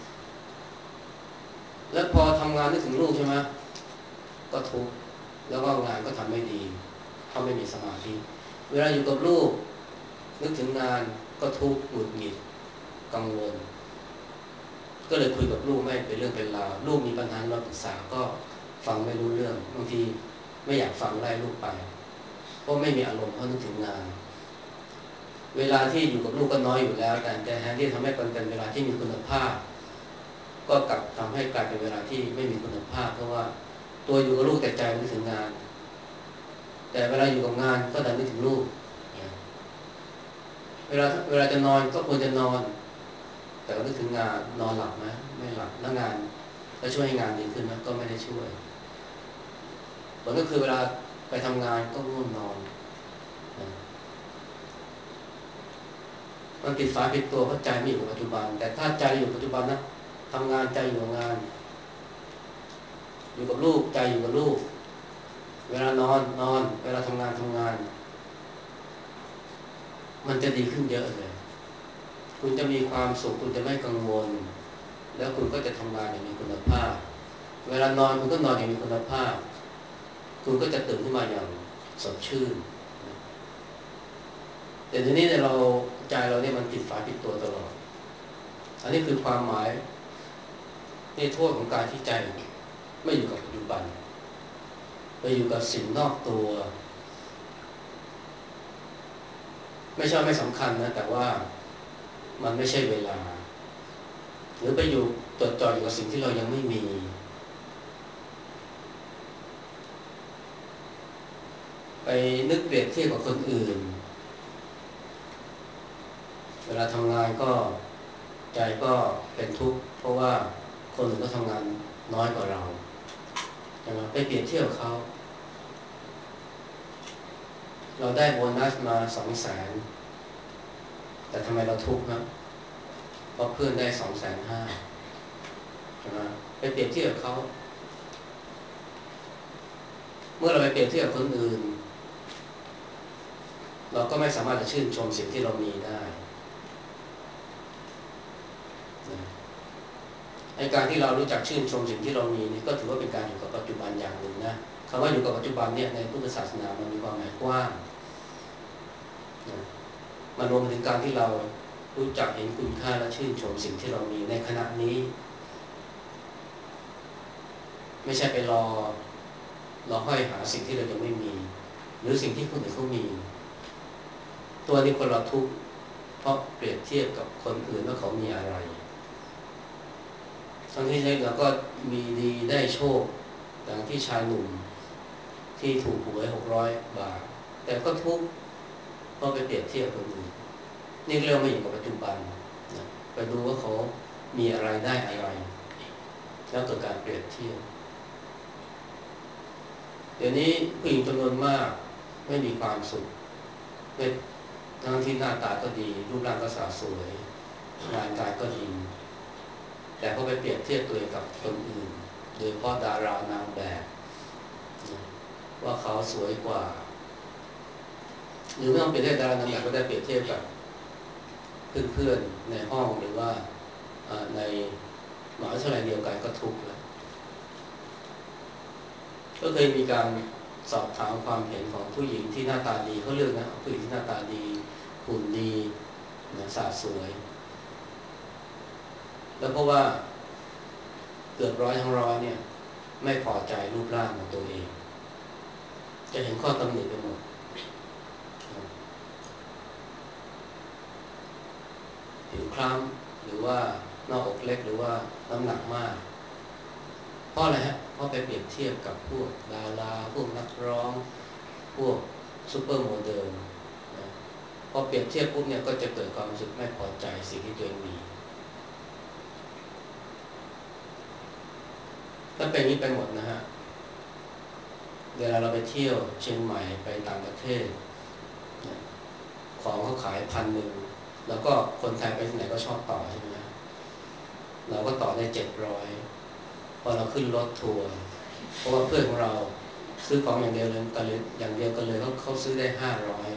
[SPEAKER 1] แล้วพอทำงานนึกถึงลูกใช่ไหมก็ทุกข์แล้วก็งานก็ทำไม่ดีเขาไม่มีสมาธิเวลาอยู่กับลูกนึกถึงงานก็ทุกข์หงุดหงิดกังวลก็เลยคุยกับลูกไม่เป็นเรื่องเป็นราวลูกมีปัญหามาปรึกษาก็ฟังไม่รู้เรื่องบางทีไม่อยากฟังไล่ลูกไปเพราะไม่มีอารมณ์เพราะนึกถึงงานเวลาที่อยู่กับลูกก็น้อยอยู่แล้วแต่แทนที่ทำให้เป็นเวลาที่มีคุณภาพก็กลับทำให้กลายเป็นเวลาที่ไม่มีคุณภาพเพราะว่าตัวอยู่กับลูกแต่ใจนึกถึงงานแต่เวลาอยู่กับงานก็ดันนึกถึงลูกเวลาเวลาจะนอนก็ควรจะนอนแต่ก็นึกถึงงานนอนหลับไหมไม่หลับแล้วงานจะช่วยให้งานดีขึ้นไหมก็ไม่ได้ช่วยผลก็คือเวลาไปทำงานก็ง่วงนอนมันผิดฝาผิดตัวเพราะใจไม่อยู่กับปัจจุบันแต่ถ้าใจอยู่ปัจจุบันนะทำงานใจอยู่กับงานอยู่กับลูกใจอยู่กับลูกเวลานอนนอนเวลาทำงานทำงานมันจะดีขึ้นเยอะเลยคุณจะมีความสุขคุณจะไม่กังวลแล้วคุณก็จะทำงานอย่างมีคุณภาพเวลานอนคุณก็นอนอย่างมีคุณภาพคุณก็จะตื่นขึ้นมาอย่างสดชื่นแต่ทีนี้เนี่ยเราใจเราเนี่ยมันผิดฝาผิดตัวตลอดอันนี้คือความหมายในโทษของการที่ใจไม่อยู่กับปัจจุบันไปอยู่กับสิ่งนอกตัวไม่ใช่ไม่สำคัญนะแต่ว่ามันไม่ใช่เวลาหรือไปอยู่จดจ่ออยู่กับสิ่งที่เรายังไม่มีไปนึกเปรียบเทียบกับคนอื่นเวลาทำงานก็ใจก็เป็นทุกข์เพราะว่าคนอื่นก็ทำงานน้อยกว่าเราไปเปรียบเทียบเขาเราได้โบนัสมาสองแสนแต่ทำไมเราทุกข์นะเพราะเพื่อนได้สองแสนห้าใช่ไหมไปเปรียบเทียบกับเขาเมื่อเราไปเปรียบเทียบกับคนอื่นเราก็ไม่สามารถจะชื่นชมสิ่งที่เรามีได้ในการที่เรารู้จักชื่นชมสิ่งที่เรามีนี่ก็ถือว่าเป็นการอยู่กับปัจจุบันอย่างหนึ่งนะคำว่าอยู่กับปัจจุบันเนี่ยในพุทธศาสนามันมีความหมายกว้างมันรวมถึงการที่เรารู้จักเห็นคุณค่าและชื่นชมสิ่งที่เรามีในขณะนี้ไม่ใช่ไปรอรอห้อยหาสิ่งที่เรายังไม่มีหรือสิ่งที่คนอื่นเขามีตัวนี้คนเราทุกข์เพราะเปรียบเทียบกับคนอื่นว่าเขามีอะไรทั้งที่เราก็มีดีได้โชคอย่างที่ชายหนุ่มที่ถูกหวยหกร้อยบาทแต่ก็ทุกข์เพราะไปเปรียบเทียบคนอื่นนี่เรียกว่าไม่อยู่กับปัจจุบันไปดูว่าเขามีอะไรได้อะไรแล้วเกิดการเปรียบเทียบเดี๋ยวนี้ผู้หญิงจำนวนมากไม่มีความสุขทั้งที่หน้าตาก็ดีรูปร่างก็สาวสวยงานการก็ดีแต่พอไปเปรียบเทียบตัวเองกับคนอื่นโดยเฉพาะดารานางแบบว่าเขาสวยกว่าหรือไม่ต้องเปรียบเทียบดารานางแบบก็ได้เปรียบเทียบกับเพื่อนๆในห้องหรือว่าในมหาวิทยาลัยเดียวกันก็ทุกข์แล้วก็เคยมีการสอบถามความเห็นของผู้หญิงที่หน้าตาดีเขาเลือกนะผู้หญิงที่หน้าตาดีหุ่นดีนะสาวสวยแล้วเพราะว่าเกือบร้อยทั้งร้อยเนี่ยไม่พอใจรูปร่างของตัวเองจะเห็นข้อตำหนิไปหมดผิวคล้ำหรือว่าหน้าอกเล็กหรือว่าน้ำหนักมากเพราะอะไรฮะเพราะไปเปรียบเทียบกับพวกดาราพวกนักร้องพวกซูเปอร์โมเดลนะพอเปรียบเทียบปุ๊บเนี่ยก็จะเกิดความรู้สึกไม่พอใจสิ่งที่ตัวเองมีถ้าเป็นนี้ไปหมดนะฮะเวลาเราไปเที่ยวเชียงใหม่ไปต่างประเทศของเขาขายพันหนึ่งแล้วก็คนไทยไปที่ไหนก็ชอบต่อใช่ไหมเราก็ต่อได้เจ็ดร้อยพอเราขึ้นรถทัวร์เพราะว่าเพื่อนของเราซื้อของอย่างเดียวเลยกันเลยอย่างเดียวกันเลยเขาเขาซื้อได้ห้าร้อย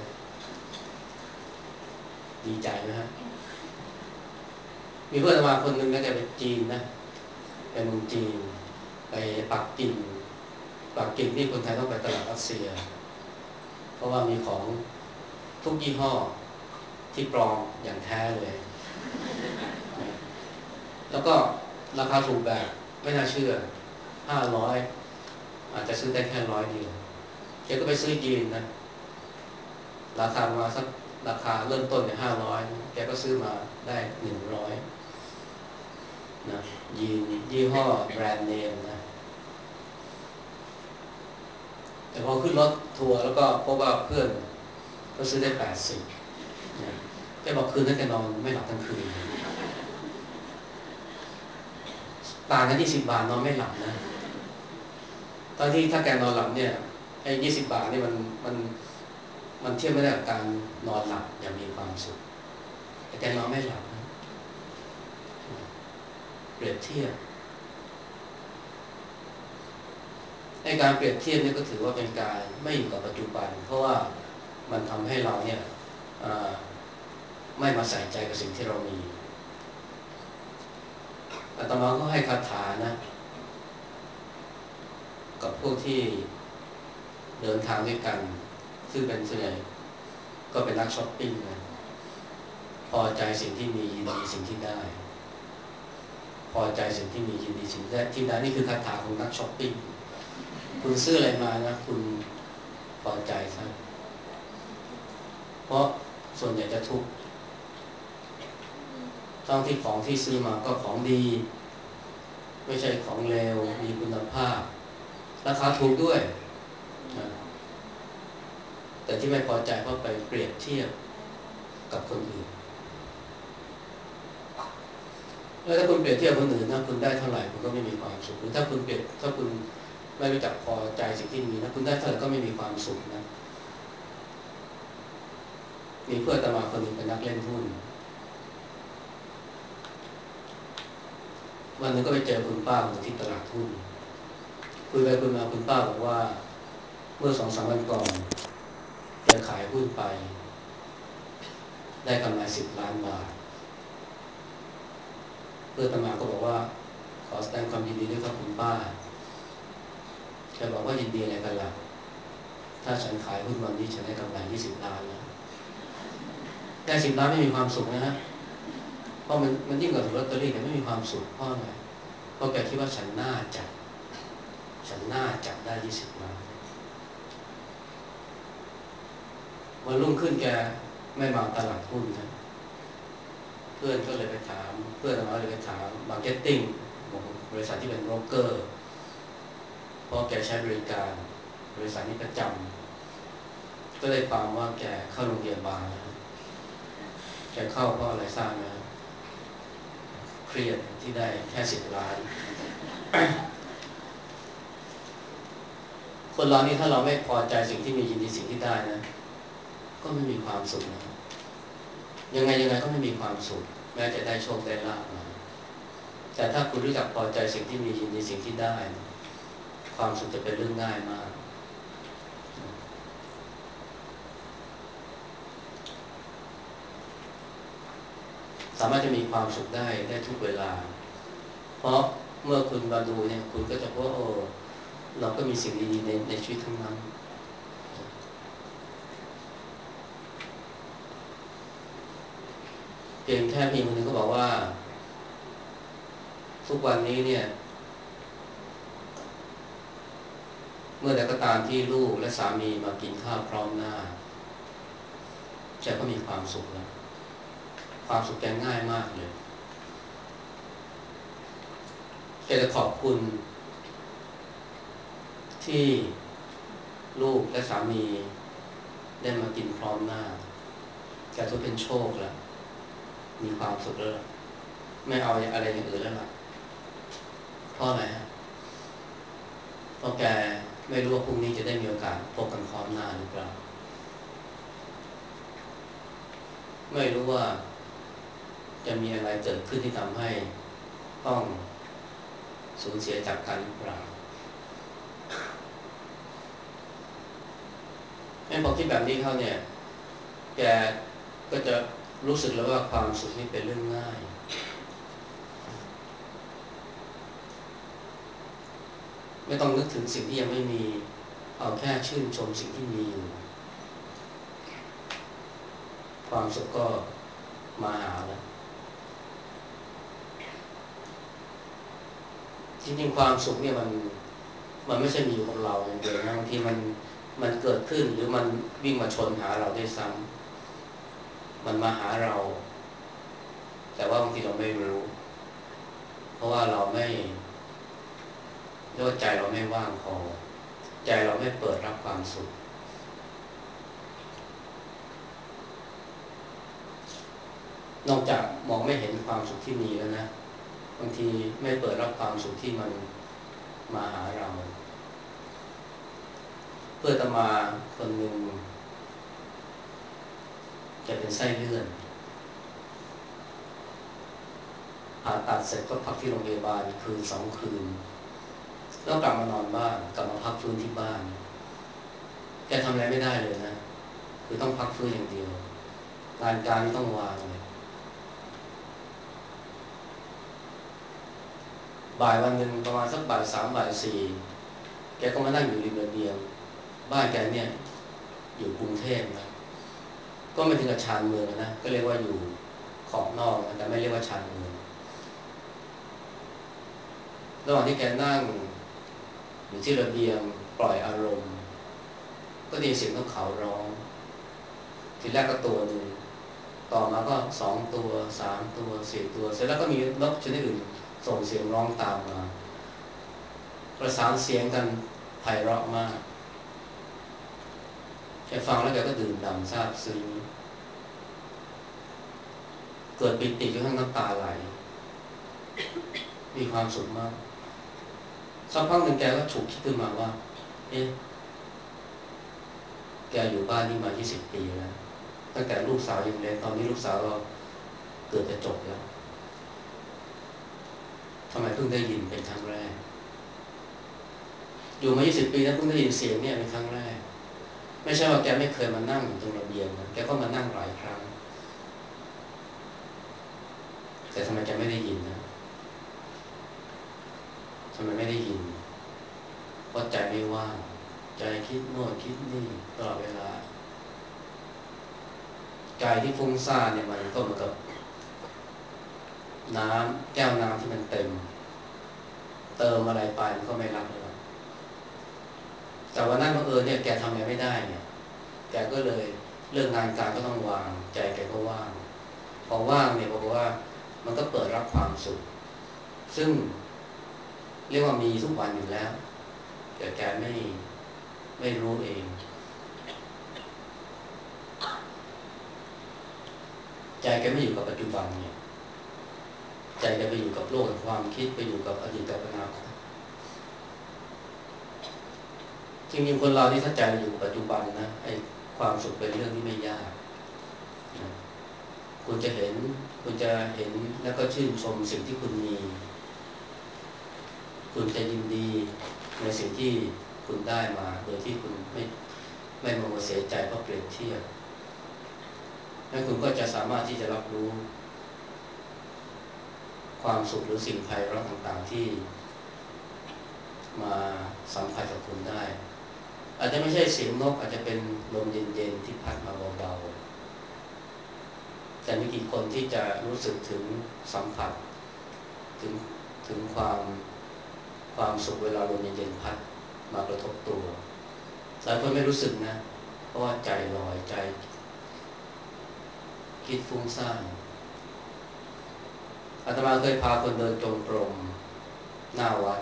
[SPEAKER 1] ดีใจนะฮะมีเพื่อนมาคนหนึ่งนะแกไปจีนนะไปเมืองจีนไปปักกิ่งปักกิ่งนี่คนไทยต้องไปตลาดรัสเซียราะว่ามีของทุกยี่ห้อที่ปลอมอย่างแท้เลยนะแล้วก็ราคาถูกแบบไม่น่าเชื่อห้าร้อยอาจจะซื้อได้แค่ร้อยเดียวแกก็ไปซื้อยีนนะราคามาสักราคาเริ่มต้นเนี่ยห้าร้อยแกก็ซื้อมาได้หนึ่งร้อยนะยีนยี่ห้อแบรนด์เนมนะแต่พอขึ้นรถทัวร์แล้วก็พบว่าเพื่อนก็ซื้อได้แปดสิบนะแกบอกคืนนั้นแกนอนไม่หลับทั้งคืนต่างกันยี่สิบบาทนอนไม่หลับนะตอนที่ถ้าแกนอนหลับเนี่ยไอ้ยี่สิบบาทนี่มันมันมันเทียบไม่ได้กับการนอนหลับอย่างมีความสุขแต่แกนอนไม่หลับนะเปรียบเทียบในการเปรียบเทียบนี่ก็ถือว่าเป็นการไม่อยู่กับปัจจุบันเพราะว่ามันทำให้เราเนี่ยไม่มาใส่ใจกับสิ่งที่เรามีอาตมาก็ให้คาถานะกับพวกที่เดินทางด้วยกันซึ่งเป็นส่วนใหญ่ก็เป็นนักช้อปปิ้งนะพอใจสิ่งที่มียินดีสิ่งที่ได้พอใจสิ่งที่มียินดีสิ่งที่ได้นี่คือคาถาของนักช้อปปิ้งคุณซื้ออะไรมานะคุณพอใจซะเพราะส่วนใหญ่จะทุกข์ทั้งที่ของที่ซื้อมาก็ของดีไม่ใช่ของเลวมีคุณภาพราคาถูกด้วยนะแต่ที่ไม่พอใจเพราะไปเปรียบเทียบกับคนอื่นแล้วถ้าคุณเปรียบเทียบคนอื่นนะคุณได้เท่าไหร่คุณก็ไม่มีความสุขหรือถ้าคุณเปรียบถ้าคุณไม่รู้จักพอใจสิ่งที่มีนะคุณได้เท่าไหร่ก็ไม่มีความสุขนะมีเพื่อนอาตมาคนหนึ่งเป็นนักเล่นหุ้นวันนึงก็ไปเจอคุณป้าอยู่ที่ตลาดหุ้นคุยไปคุยมาคุณป้าบอกว่าเมื่อสองสามวันก่อนแกขายหุ้นไปได้กำไรสิบล้านบาทเพื่อนอาตมาก็บอกว่าขอแสดงความยินดีด้วยครับคุณป้าแกบอกว่ายินดีอะไรกันล่ะถ้าฉันขายหุ้นวันนี้ฉันได้กำไรยี่สิบล้านแล้วได้สิบล้านไม่มีความสุขนะฮะเพราะมันมันยิ่งกว่าถูกลอตเตอรี่แต่ไม่มีความสุขเพราะอะไรเพราะแกคิดว่าฉันน่าจะฉันน่าจะได้ยี่สิบล้านวันรุ่งขึ้นแกไม่มาตลาดหุ้นนะเพื่อนก็เลยไปถามเพื่อนมาเลยไปถามมาร์เก็ตติ้งของบริษัทที่เป็นโบรกเกอร์เพราะแกใช้บริการบริษัทนี้ประจำก็เลยฟังว่าแกเข้าโรงพยาบาลนะแกเข้าเพราะอะไรทราบไหมเครียดที่ได้แค่สิบล้านคนเรานี่ถ้าเราไม่พอใจสิ่งที่มียินดีสิ่งที่ได้นะก็ไม่มีความสุขนะยังไงยังไงก็ไม่มีความสุขแม้จะได้โชคได้ลาภมาแต่ถ้าคุณรู้จักพอใจสิ่งที่มียินดีสิ่งที่ได้ความสุขจะเป็นเรื่องง่ายมากสามารถจะมีความสุขได้ได้ทุกเวลาเพราะเมื่อคุณมาดูเนี่ยคุณก็จะพบว่าโอ้เราก็มีสิ่งดีๆในในชีวิตทั้งนั้นเพียงแค่พี่คนนึงก็บอกว่าทุกวันนี้เนี่ยเมื่อใดก็ตามที่ลูกและสามีมากินข้าวพร้อมหน้าแกก็มีความสุขแล้วความสุขแกง่ายมากเลยแกจะขอบคุณที่ลูกและสามีได้มากินพร้อมหน้าแกถือเป็นโชคแล้วมีความสุขแล้วไม่เอาอะไรอย่างอื่นแล้วล่ะเพราะอะไรฮะเพราะแกไม่รู้ว่าพรุ่งนี้จะได้มีโอกาสพบกันพร้อมหน้าหรือเปล่าไม่รู้ว่าจะมีอะไรเกิดขึ้นที่ทำให้ต้องสูญเสียจากกันหรือเปล่าไอ้พอคิดแบบนี้เขาเนี่ยแกก็จะรู้สึกแล้วว่าความสุขนี่เป็นเรื่องง่ายไม่ต้องนึกถึงสิ่งที่ยังไม่มีเอาแค่ชื่นชมสิ่งที่มีอยู่ความสุขก็มาหาแล้วจริงๆความสุขเนี่ยมันมันไม่ใช่มีอยู่กับเราอย่างเดียวนะบางทีมันมันเกิดขึ้นหรือมันวิ่งมาชนหาเราด้วยซ้ำมันมาหาเราแต่ว่าบางทีเราไม่รู้เพราะว่าเราไม่เรียกว่าใจเราไม่ว่างพอใจเราไม่เปิดรับความสุขนอกจากมองไม่เห็นความสุขที่มีแล้วนะบางทีไม่เปิดรับความสุขที่มันมาหาเราเพื่อจะมาคนหนึ่งจะเป็นไส้เลื่อนผ่าตัดเสร็จก็พักที่โรงพยาบาลคืนสองคืนแล้วกลับมานอนบ้านกลับมาพักฟื้นที่บ้านแกทำอะไรไม่ได้เลยนะคือต้องพักฟื้นอย่างเดียวงานการต้องวางเลยบ่ายวันหนึ่งประมาณสักบ่ายสามบ่ายสี่แกก็มานั่งอยู่ริมระเบียงบ้านแกเนี่ยอยู่กรุงเทพนะก็ไม่ถึงกับชานเมืองนะก็เรียกว่าอยู่ขอบนอกแต่ไม่เรียกว่าชานเมืองระหว่างที่แกนั่งอยู่ที่ระเบียงปล่อยอารมณ์ก็ได้ยินเสียงนกเขาร้องทีแรกก็ตัวหนึ่งต่อมาก็สองตัวสามตัวสี่ตัวเสร็จแล้วก็มีนกชนิดอื่นส่งเสียงร้องตามมาประสานเสียงกันไพเราะมากแกฟังแล้วแกก็ดื่มด่ำซาบซึ้งเกิดปิติจนทั้งน้ำตาไหลมีความสุขมากสักพักหนึ่งแกก็ฉุกคิดขึ้นมาว่าเอ๊ะแกอยู่บ้านนี้มายี่สิบปีแล้วตั้งแต่ลูกสาวยังเล็กตอนนี้ลูกสาวเราเกิดจะจบแล้วทำไมเพิ่งได้ยินเป็นครั้งแรกอยู่มายี่สิบปีแล้วเพิ่งได้ยินเสียงเนี่ยเป็นครั้งแรกไม่ใช่ว่าแกไม่เคยมานั่งอยู่ตรงระเบียงนะแกก็มานั่งหลายครั้งแต่ทำไมแกไม่ได้ยินนะทำไมไม่ได้ยินเพราะใจไม่ว่างใจคิดโน่นคิดนี่ตลอดเวลาใจที่ฟุ้งซ่านเนี่ยมันก็เหมือนกับน้ำแก้วน้ำที่มันเต็มเติมอะไรไปมันก็ไม่รับเลยแต่วันนั้นบังเอิญเนี่ยแกทำอะไรไม่ได้เนี่ยแกก็เลยเรื่องงานการก็ต้องวางใจแกก็ว่างพอว่างเนี่ยบอกว่ามันก็เปิดรับความสุขซึ่งเรียกว่ามีทุกวันอยู่แล้วแต่แกไม่ไม่รู้เองใจแกไม่อยู่กับปัจจุบันเนี่ยใจแกไปอยู่กับโลกความคิดไปอยู่กับอดีตกับอนาคตจริงๆคนเราที่ถ้าใจอยู่ปัจจุบันนะไอ้ความสุขเป็นเรื่องที่ไม่ยากนะคุณจะเห็นคุณจะเห็นแล้วก็ชื่นชมสิ่งที่คุณมีคุณจะยินดีในสิ่งที่คุณได้มาโดยที่คุณไม่ไม่มาเสียใจเพราะเปรียบเทียบแล้วคุณก็จะสามารถที่จะรับรู้ความสุขหรือสิ่งไพเราะต่างๆที่มาสัมผัสกับคุณได้อาจจะไม่ใช่เสียงนกอาจจะเป็นลมเย็นๆที่พัดมาเบาๆแต่มีกี่คนที่จะรู้สึกถึงสัมผัสถึงถึงความความสุขเวลาลมเย็นๆพัดมากระทบตัวหลายคนไม่รู้สึกนะเพราะว่าใจลอยใจคิดฟุ้งซ่านอาตมาเคยพาคนเดินจงกรมหน้าวัด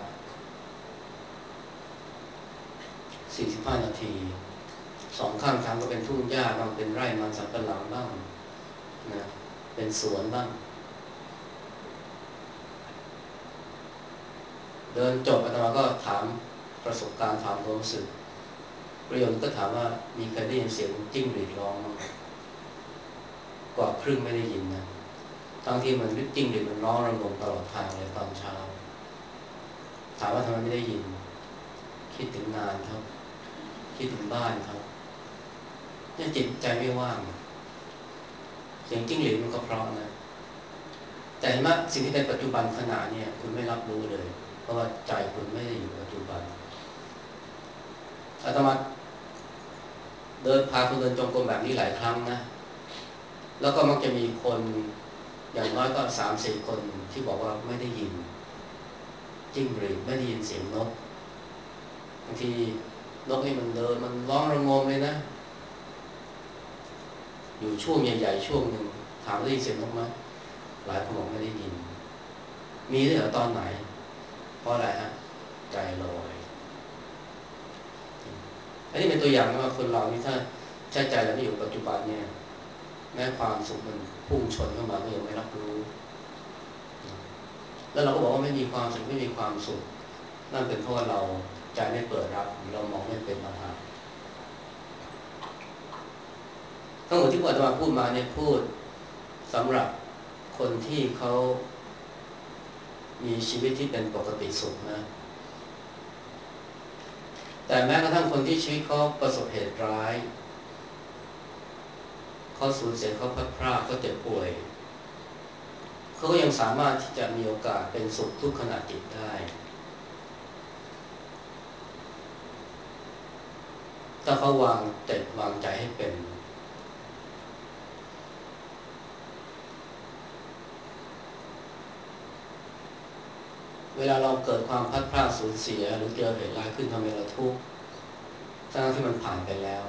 [SPEAKER 1] สี่สิบห้านาทีสองข้างทางก็เป็นทุ่งหญ้าบ้างเป็นไร่มันสำปะหลังบ้างนะเป็นสวนบ้างเดินจบอาตมาก็ถามประสบการณ์ถามความรู้สึกประโยชน์ก็ถามว่ามีใครได้ยินเสียงจิ้งหรีดร้องมั้งกว่าครึ่งไม่ได้ยินนะทั้งที่มันจิ้งหรีดมันร้องระงมตลอดทางเลยตอนเช้าถามว่าทำไมไม่ได้ยินคิดถึงงานครับคิดถึงบ้านครับเนี่ยจิตใจไม่ว่างเสียงจิ้งหรีดมันก็เพราะนะแต่เห็นไหมสิ่งที่เป็นปัจจุบันขณะเนี่ยคุณไม่รับรู้เลยเพราะว่าใจคุณไม่ได้อยู่ปัจจุบันอาตมาเดินพาคุณเดินจงกรมแบบนี้หลายครั้งนะแล้วก็มักจะมีคนอย่างน้อยก็สามสี่คนที่บอกว่าไม่ได้ยินจิ้งหรีดไม่ได้ยินเสียงนกบางทีนกนี่มันเดินมันร้องระงมเลยนะอยู่ช่วงใหญ่ๆช่วงหนึ่งถามได้ยินเสียงนกไหมหลายคนบอกไม่ได้ยินมีด้วยเหรอตอนไหนเพราะอะไรฮะใจลอยอันนี้เป็นตัวอย่างว่าคนเรานี่ถ้าใช้ใจเราไม่อยู่ปัจจุบันเนี่ยแม้ความสุขมันพุ่งชนเข้ามาก็ยังไม่รับรู้แล้วเราก็บอกว่าไม่มีความสุขไม่มีความสุขนั่นเป็นเพราะว่าเราใจไม่เปิดรับเรามองไม่เป็นปัญหาทั้งหมดที่อาตมาพูดมาเนี่ยพูดสำหรับคนที่เขามีชีวิตที่เป็นปกติสุขนะแต่แม้กระทั่งคนที่ชีวิตเขาประสบเหตุร้ายเขาสูญเสียเขาพลัดพรากเขาเจ็บป่วยเขาก็ยังสามารถที่จะมีโอกาสเป็นสุขทุกขณะจิตได้ถ้าเขาวางใจวางใจให้เป็นเวลาเราเกิดความพลัดพรากสูญเสียหรือเจอเหตุร้ายขึ้นทำให้เราทุกข์ทั้งที่มันผ่านไปแล้ว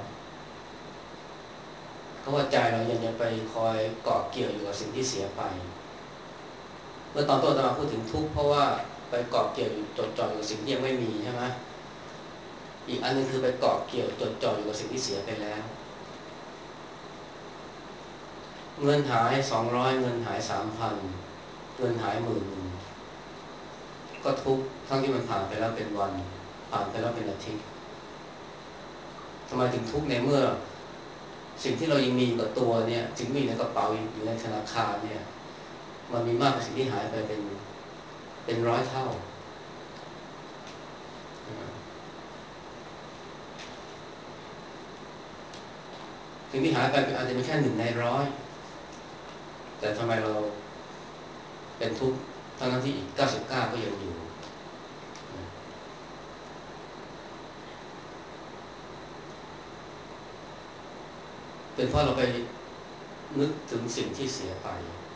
[SPEAKER 1] เพราะว่าใจเรายังจะไปคอยเกาะเกี่ยวอยู่กับสิ่งที่เสียไปเมื่อตอนต้นอาตมาพูดถึงทุกข์เพราะว่าไปเกาะเกี่ยวอยู่จดจ่ออยู่กับสิ่งที่ยังไม่มีใช่ไหมอีกอันนึงคือไปเกาะเกี่ยวจดจ่ออยู่กับสิ่งที่เสียไปแล้วเงินหายสองร้อยเงินหายสามพันเงินหายหมื่นก็ทุกข์ทั้งที่มันผ่านไปแล้วเป็นวันผ่านไปแล้วเป็นอาทิตย์ทำไมถึงทุกข์ในเมื่อสิ่งที่เรายังมีอยู่กับตัวเนี่ยสิ่งมีในกระเป๋าอยู่ในธนาคารเนี่ยมันมีมากกว่าสิ่งที่หายไปเป็นเป็นร้อยเท่าสิ่งที่หายไปอาจจะเป็นแค่หนึ่งในร้อยแต่ทำไมเราเป็นทุกข์ทั้งที่อีกเก้าสิบเก้าก็ยังอยู่เป็นเพราะเราไปนึกถึงสิ่งที่เสียไป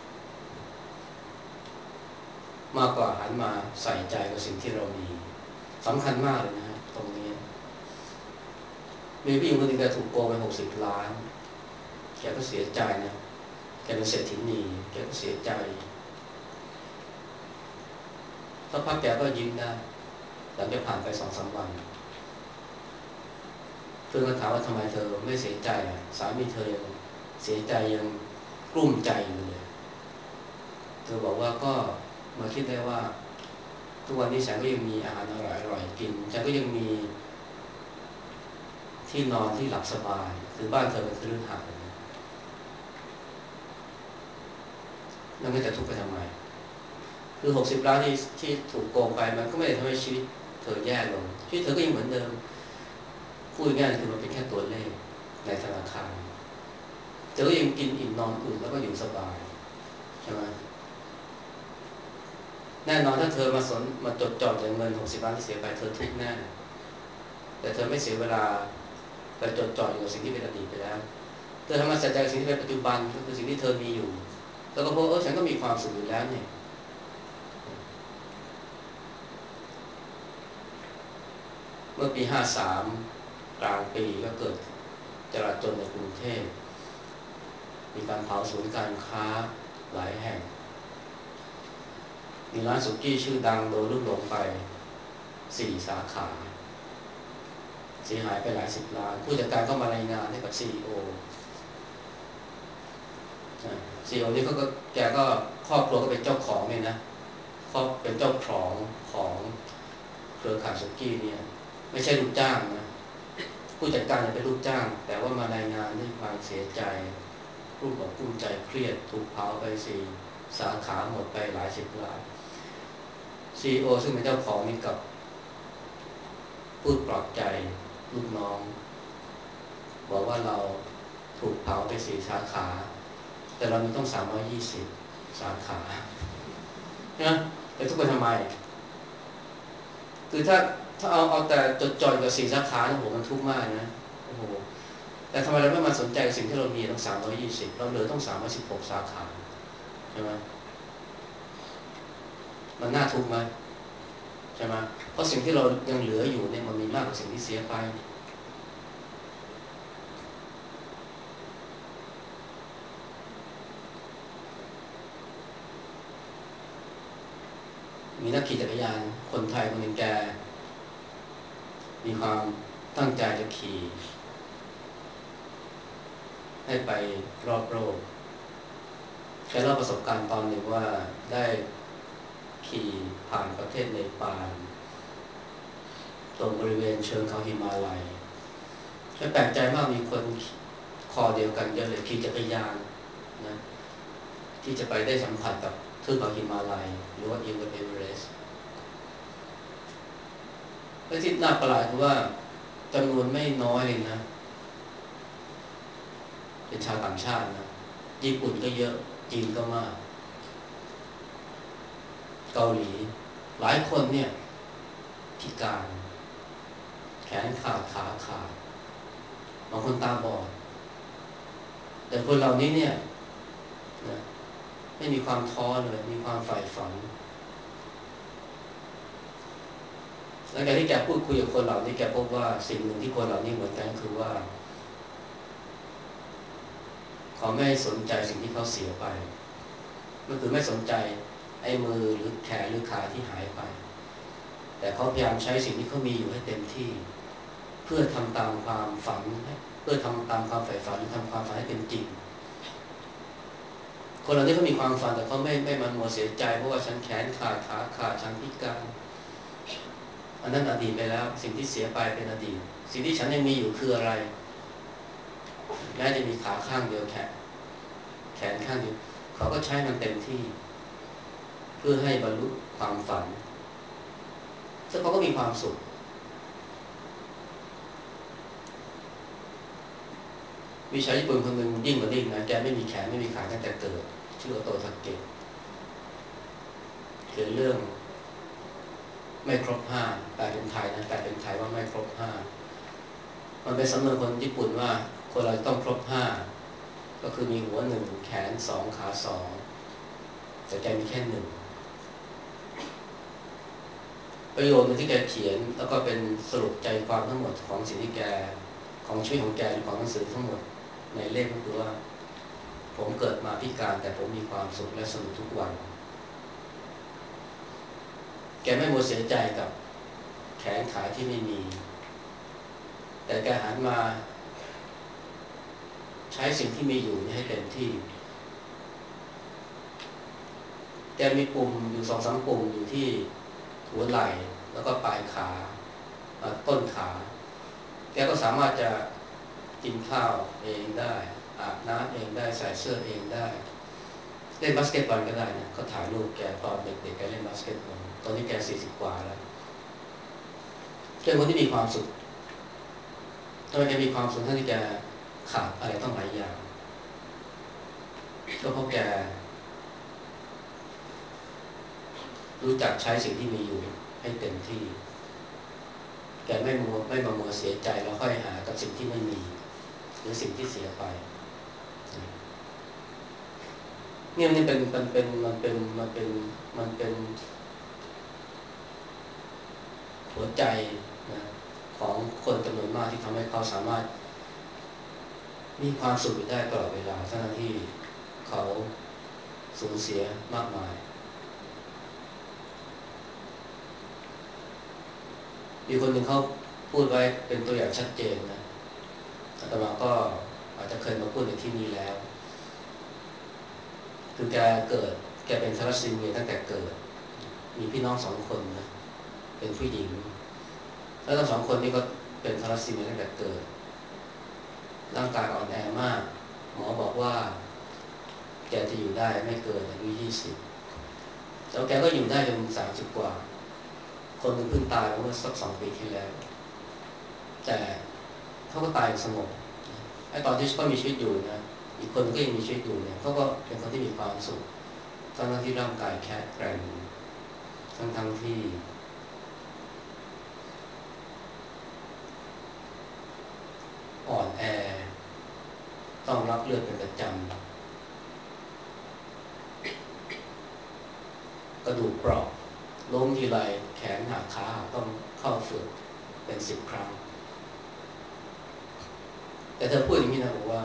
[SPEAKER 1] มากกว่าหันมาใส่ใจกับสิ่งที่เรามีสำคัญมากเลยนะฮะตรงนี้มีผู้หญิงคนหนึ่งแกถูกโกงไปหกสิบล้านแกก็เสียใจนะแกเป็นเศรษฐีนีแกก็เสียใจสักพักแกก็ยิ้มได้หลังจากผ่านไปสองสามวันเพื่อนก็ถามว่าทำไมเธอไม่เสียใจอ่ะสามีเธอยังเสียใจยังกลุ้มใจอยู่เลยเธอบอกว่าก็มาคิดได้ว่าทุกวันนี้ฉันก็ยังมีอาหารอร่อยๆกินฉันก็ยังมีที่นอนที่หลับสบายคือบ้านเธอเป็นคฤหาสน์แล้วไม่จะทุกข์ไปทำไมคือหกสิบล้านที่ที่ถูกโกงไปมันก็ไม่ได้ทำให้ชีวิตเธอแย่ลงชีวิตเธอก็ยังเหมือนเดิมพูดง่ายๆคือมันเป็นแค่ตัวเลขในธนาคารเธอก็ยังกินอิ่มนอนอุ่นแล้วก็อยู่สบายใช่ไหมแน่นอนถ้าเธอมาสนมาจดจ่อแต่เงินหกสิบล้านที่เสียไปเธอทุกข์แน่แต่เธอไม่เสียเวลาไปจดจ่ออยู่กับสิ่งที่เป็นอดีตไปแล้วเธอทำมาใส่ใจกับสิ่งที่เป็นปัจจุบันก็คือสิ่งที่เธอมีอยู่แล้วก็พบเออฉันก็มีความสุขอยู่แล้วเนี่ยเมื่อปีห้าสามกลางปีก็เกิดจลาจลในกรุงเทพมีการเผาศูนย์การค้าหลายแห่งมีร้านสุกี้ชื่อดังโดนลูกหลงไปสี่สาขาเสียหายไปหลายสิบล้านผู้จัดการก็มารายงานให้กับ ซี อี โอ ซี อี โอ นี่เขาก็แกก็ครอบครัวก็เป็นเจ้าของเนี่ยนะครอบเป็นเจ้าของของเครือข่ายสุกี้เนี่ยไม่ใช่ลูกจ้างนะผู้จัดการเป็นลูกจ้างแต่ว่ามารายงานด้วยความเสียใจรุ่มอกรุ่มใจเครียดถูกเผาไปสี่สาขาหมดไปหลายสิบล้าน ซี อี โอ ซึ่งเป็นเจ้าของนี่กับพูดปลอบใจลูกน้องบอกว่าเราถูกเผาไปสี่สาขาแต่เรามีต้องสามร้อยยี่สิบสาขานะแต่ทุกคนทำไมคือถ้าถ้าเอาเอาแต่จดจ่อยกับสี่สาขาโอ้โหมันทุกข์มากนะโอ้โหแต่ทำไมเราไม่มาสนใจสิ่งที่เรามีต้องสามร้อยยี่สิบเราเหลือต้องสามร้อยสิบหกสาขาใช่ไหมมันน่าทุกข์ไหมใช่ไหมเพราะสิ่งที่เรายังเหลืออยู่เนี่ยมันมีมากกว่าสิ่งที่เสียไปมีนักขี่จักรยานคนไทยคนหนึ่งแกมีความตั้งใจจะขี่ให้ไปรอบโลกแกเล่าประสบการณ์ตอนหนึ่งว่าได้ขี่ผ่านประเทศเนปาลตรงบริเวณเชิงเขาหิมาลัยแกแปลกใจมากมีคนคอเดียวกันเยอะเลยขี่จักรยานนะที่จะไปได้สัมผัสกับเทือกเขาหิมาลัยหรือว่าเอเวอเรสต์และที่น่าประหลาดคือว่าจำนวนไม่น้อยเลยนะเป็นชาวต่างชาตินะญี่ปุ่นก็เยอะจีนก็มากเกาหลีหลายคนเนี่ยพิการแขนขาดขาขาดบางคนตาบอดแต่คนเหล่านี้เนี่ยนะไม่มีความท้อเลยมีความใฝ่ฝันหลังจากที่แกพูดคุยกับคนเหล่านี้แกพบว่าสิ่งหนึ่งที่คนเหล่านี้เหมือนกันคือว่าเขาไม่สนใจสิ่งที่เขาเสียไปก็คือไม่สนใจไอ้มือหรือแขนหรือขาที่หายไปแต่เขาพยายามใช้สิ่งที่เขามีอยู่ให้เต็มที่เพื่อทำตามความฝันเพื่อทำตามความใฝ่ฝันหรือทำความฝันให้เป็นจริงคนเหล่านี้เขามีความฝันแต่เขาไม่ไม่มันมัวเสียใจเพราะว่าฉันแขนขาดขาขาดฉันพิการอันนั้นอดีตไปแล้วสิ่งที่เสียไปเป็นอดีตสิ่งที่ฉันยังมีอยู่คืออะไรแม้จะมีขาข้างเดียวแขนแขนข้างเดียวเขาก็ใช้มันเต็มที่เพื่อให้บรรลุความฝันซึ่งเขาก็มีความสุขมีชายญี่ปุ่นคนหนึ่งยิ่งกว่านี้นะแกไม่มีแขนไม่มีขาตั้งแต่เกิดชื่อโอโตทาเกะเขียนเรื่องไม่ครบห้าแปลเป็นไทยนะแปลเป็นไทยว่าไม่ครบห้ามันเป็นสำนวนคนญี่ปุ่นว่าคนเราต้องครบห้าก็คือมีหัวหนึ่งแขนสองขาสองแต่แกมีแค่หนึ่งประโยคนึงที่แกเขียนแล้วก็เป็นสรุปใจความทั้งหมดของสิ่งที่แกของชีวิตของแกหรือของหนังสือทั้งหมดในเล่มก็คือว่าผมเกิดมาพิการแต่ผมมีความสุขและสนุกทุกวันแกไม่หมดเสียใจกับแขนขาที่ไม่มีแต่แกหันมาใช้สิ่งที่มีอยู่ให้เต็มที่แกมีปุ่มอยู่สองสามปุ่มอยู่ที่หัวไหล่แล้วก็ปลายขาต้นขาแกก็สามารถจะกินข้าวเองได้อาบน้ำเองได้ใส่เสื้อเองได้เล่นบาสเกตบอลก็ได้นะเขาถ่ายรูปแกตอนเด็กๆแกเล่นบาสเกตบอลตอนนี้แกสี่สิบกว่าแล้วเป็นคนที่มีความสุขทำไมแกมีความสุขทั้งที่แกขาดอะไรต้องหลายอย่างก็เพราะแกรู้จักใช้สิ่งที่มีอยู่ให้เต็มที่แกไม่มัวไม่มามัวเสียใจแล้วค่อยหากับสิ่งที่ไม่มีหรือสิ่งที่เสียไปเนี่ยนี่เป็นมันเป็นมันเป็นมันเป็นมันเป็นหัวใจนะของคนจำนวนมากที่ทำให้เขาสามารถมีความสุขได้ตลอดเวลาทั้งที่เขาสูญเสียมากมายมีคนหนึ่งเขาพูดไว้เป็นตัวอย่างชัดเจนนะอาตมาก็อาจจะเคยมาพูดในที่นี้แล้วคือแกเกิดแกเป็นทาลัสซีเมียตั้งแต่เกิดมีพี่น้องสองคนนะเป็นผู้หญิงแล้วทั้งสองคนนี้ก็เป็นทาลัสซีเมียตั้งแต่เกิดร่างกายอ่อนแอมากหมอบอกว่าแกจะอยู่ได้ไม่เกินอายุยี่สิบแล้วแกก็อยู่ได้จนสามสิบกว่าคนหนึ่งเพิ่งตายเมื่อสักสองปีที่แล้วแต่เขาก็ตายสงบไอ้ตอนที่เขามีชีวิตอยู่นะอีกคนก็ยังมีชีวิตอยู่เนี่ยเขาก็เป็นคนที่มีความสุขทั้งที่ร่างกายแข็งแกร่งทั้งทั้งที่อ่อนแอต้องรับเลือดเป็นประจำกระดูกเปราะล้มทีไรแขนหักขาหักต้องเข้าฝึกเป็นสิบครั้งแต่เธอพูดอย่างนี้นะบอกว่า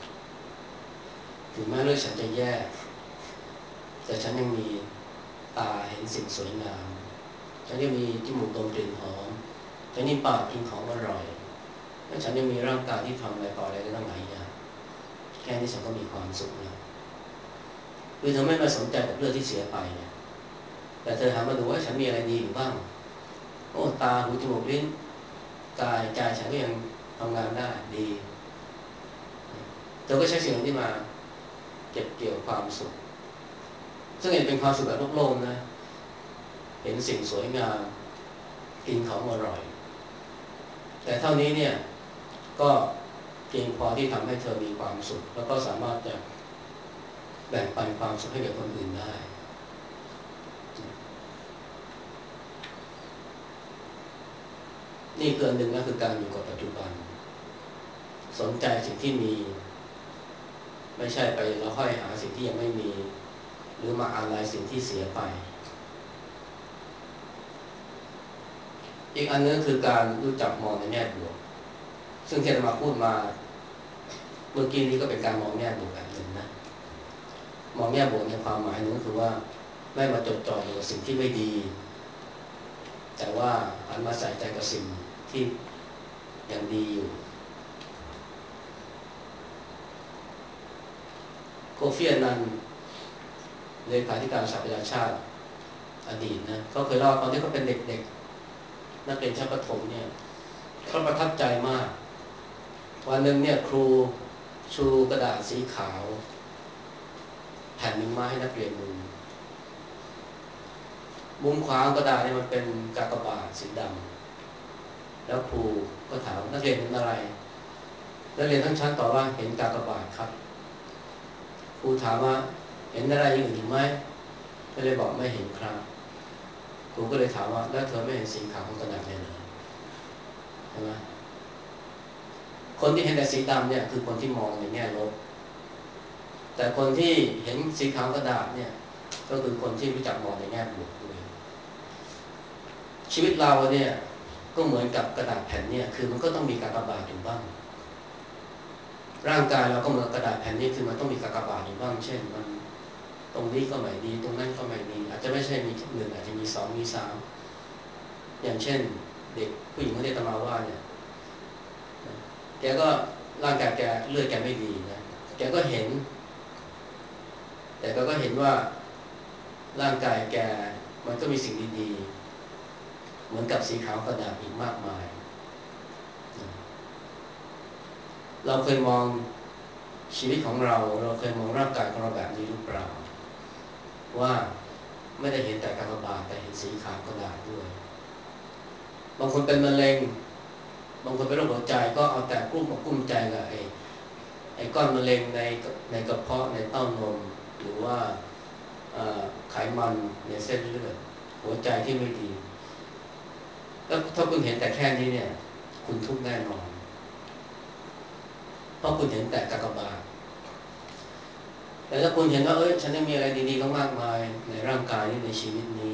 [SPEAKER 1] ถึงแม้เลือดฉันจะแย่แต่ฉันยังมีตาเห็นสิ่งสวยงามฉันยังมีจมูกดมกลิ่นหอมฉันยังปากกินของอร่อยและฉันยังมีร่างกายที่ทำอะไรต่ออะไรได้ตั้งหลายอย่างแค่นี้ฉันก็มีความสุขแล้วคือเธอไม่มาสนใจกับเรื่องที่เสียไปเนี่ยแต่เธอหันมาดูว่าฉันมีอะไรดีอยู่บ้างโอ้ตาหูจมูกลิ้นกายใจฉันก็ยังทำงานได้ดีเธอก็ใช้สิ่งนี้มาเก็บเกี่ยวความสุขซึ่งเป็นความสุขแบบโลกๆนะเห็นสิ่งสวยงามกินของอร่อยแต่เท่านี้เนี่ยก็เพียงพอที่ทำให้เธอมีความสุขแล้วก็สามารถจะแบ่งปันความสุขให้กับคนอื่นได้นี่คืออันหนึ่งก็คือการอยู่กับปัจจุบันสนใจสิ่งที่มีไม่ใช่ไปเราค่อยหาสิ่งที่ยังไม่มีหรือมาอะไรสิ่งที่เสียไปอีกอันนึงคือการรู้จักมองในแง่บวกซึ่งที่เรามาพูดมาเมื่อกี้นี้ก็เป็นการมองแง่บวกแบบหนึ่งนะมองแง่บวกในความหมายหนึ่งก็คือว่าไม่มาจดจ่ออยู่กับสิ่งที่ไม่ดีแต่ว่าหันมาใส่ใจกับสิ่งที่ยังดีอยู่โคฟี อันนันต์เลขาธิการสหประชาชาติอดีตนะเขาเคยเล่าตอนที่เขาเป็นเด็กๆนักเรียนชั้นประถมเนี่ยเขาประทับใจมากวันหนึ่งเนี่ยครูชูกระดาษสีขาวแผ่นหนึ่งมาให้นักเรียนดูมุมขวางกระดาษเนี่ยมันเป็นกากบาทสีดำแล้วครูก็ถามนักเรียนเห็นอะไรนักเรียนทั้งชั้นตอบว่าเห็นกากบาทครับครูถามว่าเห็นอะไรอย่างอื่นไหมนักเรียนบอกไม่เห็นครับครูก็เลยถามว่าแล้วเธอไม่เห็นสีขาวของกระดาษเลยเหรอใช่ไหมคนที่เห็นแต่สีดำเนี่ยคือคนที่มองในแง่ลบแต่คนที่เห็นสีขาวกระดาษเนี่ยก็คือคนที่รู้จักมองในแง่บวกด้วยชีวิตเราเนี่ยก็เหมือนกับกระดาษแผ่นเนี่ยคือมันก็ต้องมีกากบาทอยู่บ้างร่างกายเราก็เหมือนกระดาษแผ่นนี้คือมันต้องมีกากบาทอยู่บ้างเช่นมันตรงนี้ก็ไม่ดีตรงนั้นก็ไม่ดีอาจจะไม่ใช่มีหนึ่งอาจจะมีสองมีสามอย่างเช่นเด็กผู้หญิงคนที่ตมาว่าเนี่ยแกก็ร่างกายแกเลือดแกไม่ดีนะแกก็เห็นแต่แกก็เห็นว่าร่างกายแกมันก็มีสิ่งดีๆเหมือนกับสีขาวกระดาษอีกมากมายเราเคยมองชีวิตของเราเราเคยมองร่างกายของเราแบบนี้หรือเปล่าว่าไม่ได้เห็นแต่กากบาทแต่เห็นสีขาวกระดาษด้วยบางคนเป็นมะเร็งบางคนเป็นโรคหัวใจก็เอาแต่กลุ้มอกกลุ้มใจกับไอ้ไอ้ก้อนมะเร็งในในกระเพาะในเต้านมหรือว่าไขมันในเส้นเลือดหัวใจที่ไม่ดีแล้วถ้าคุณเห็นแต่แค่นี้เนี่ยคุณทุกข์แน่นอนเพราะคุณเห็นแต่กากบาทแต่ถ้าคุณเห็นว่าเอ้ยฉันยังมีอะไรดีๆก็มากมายในร่างกายนี้ในชีวิตนี้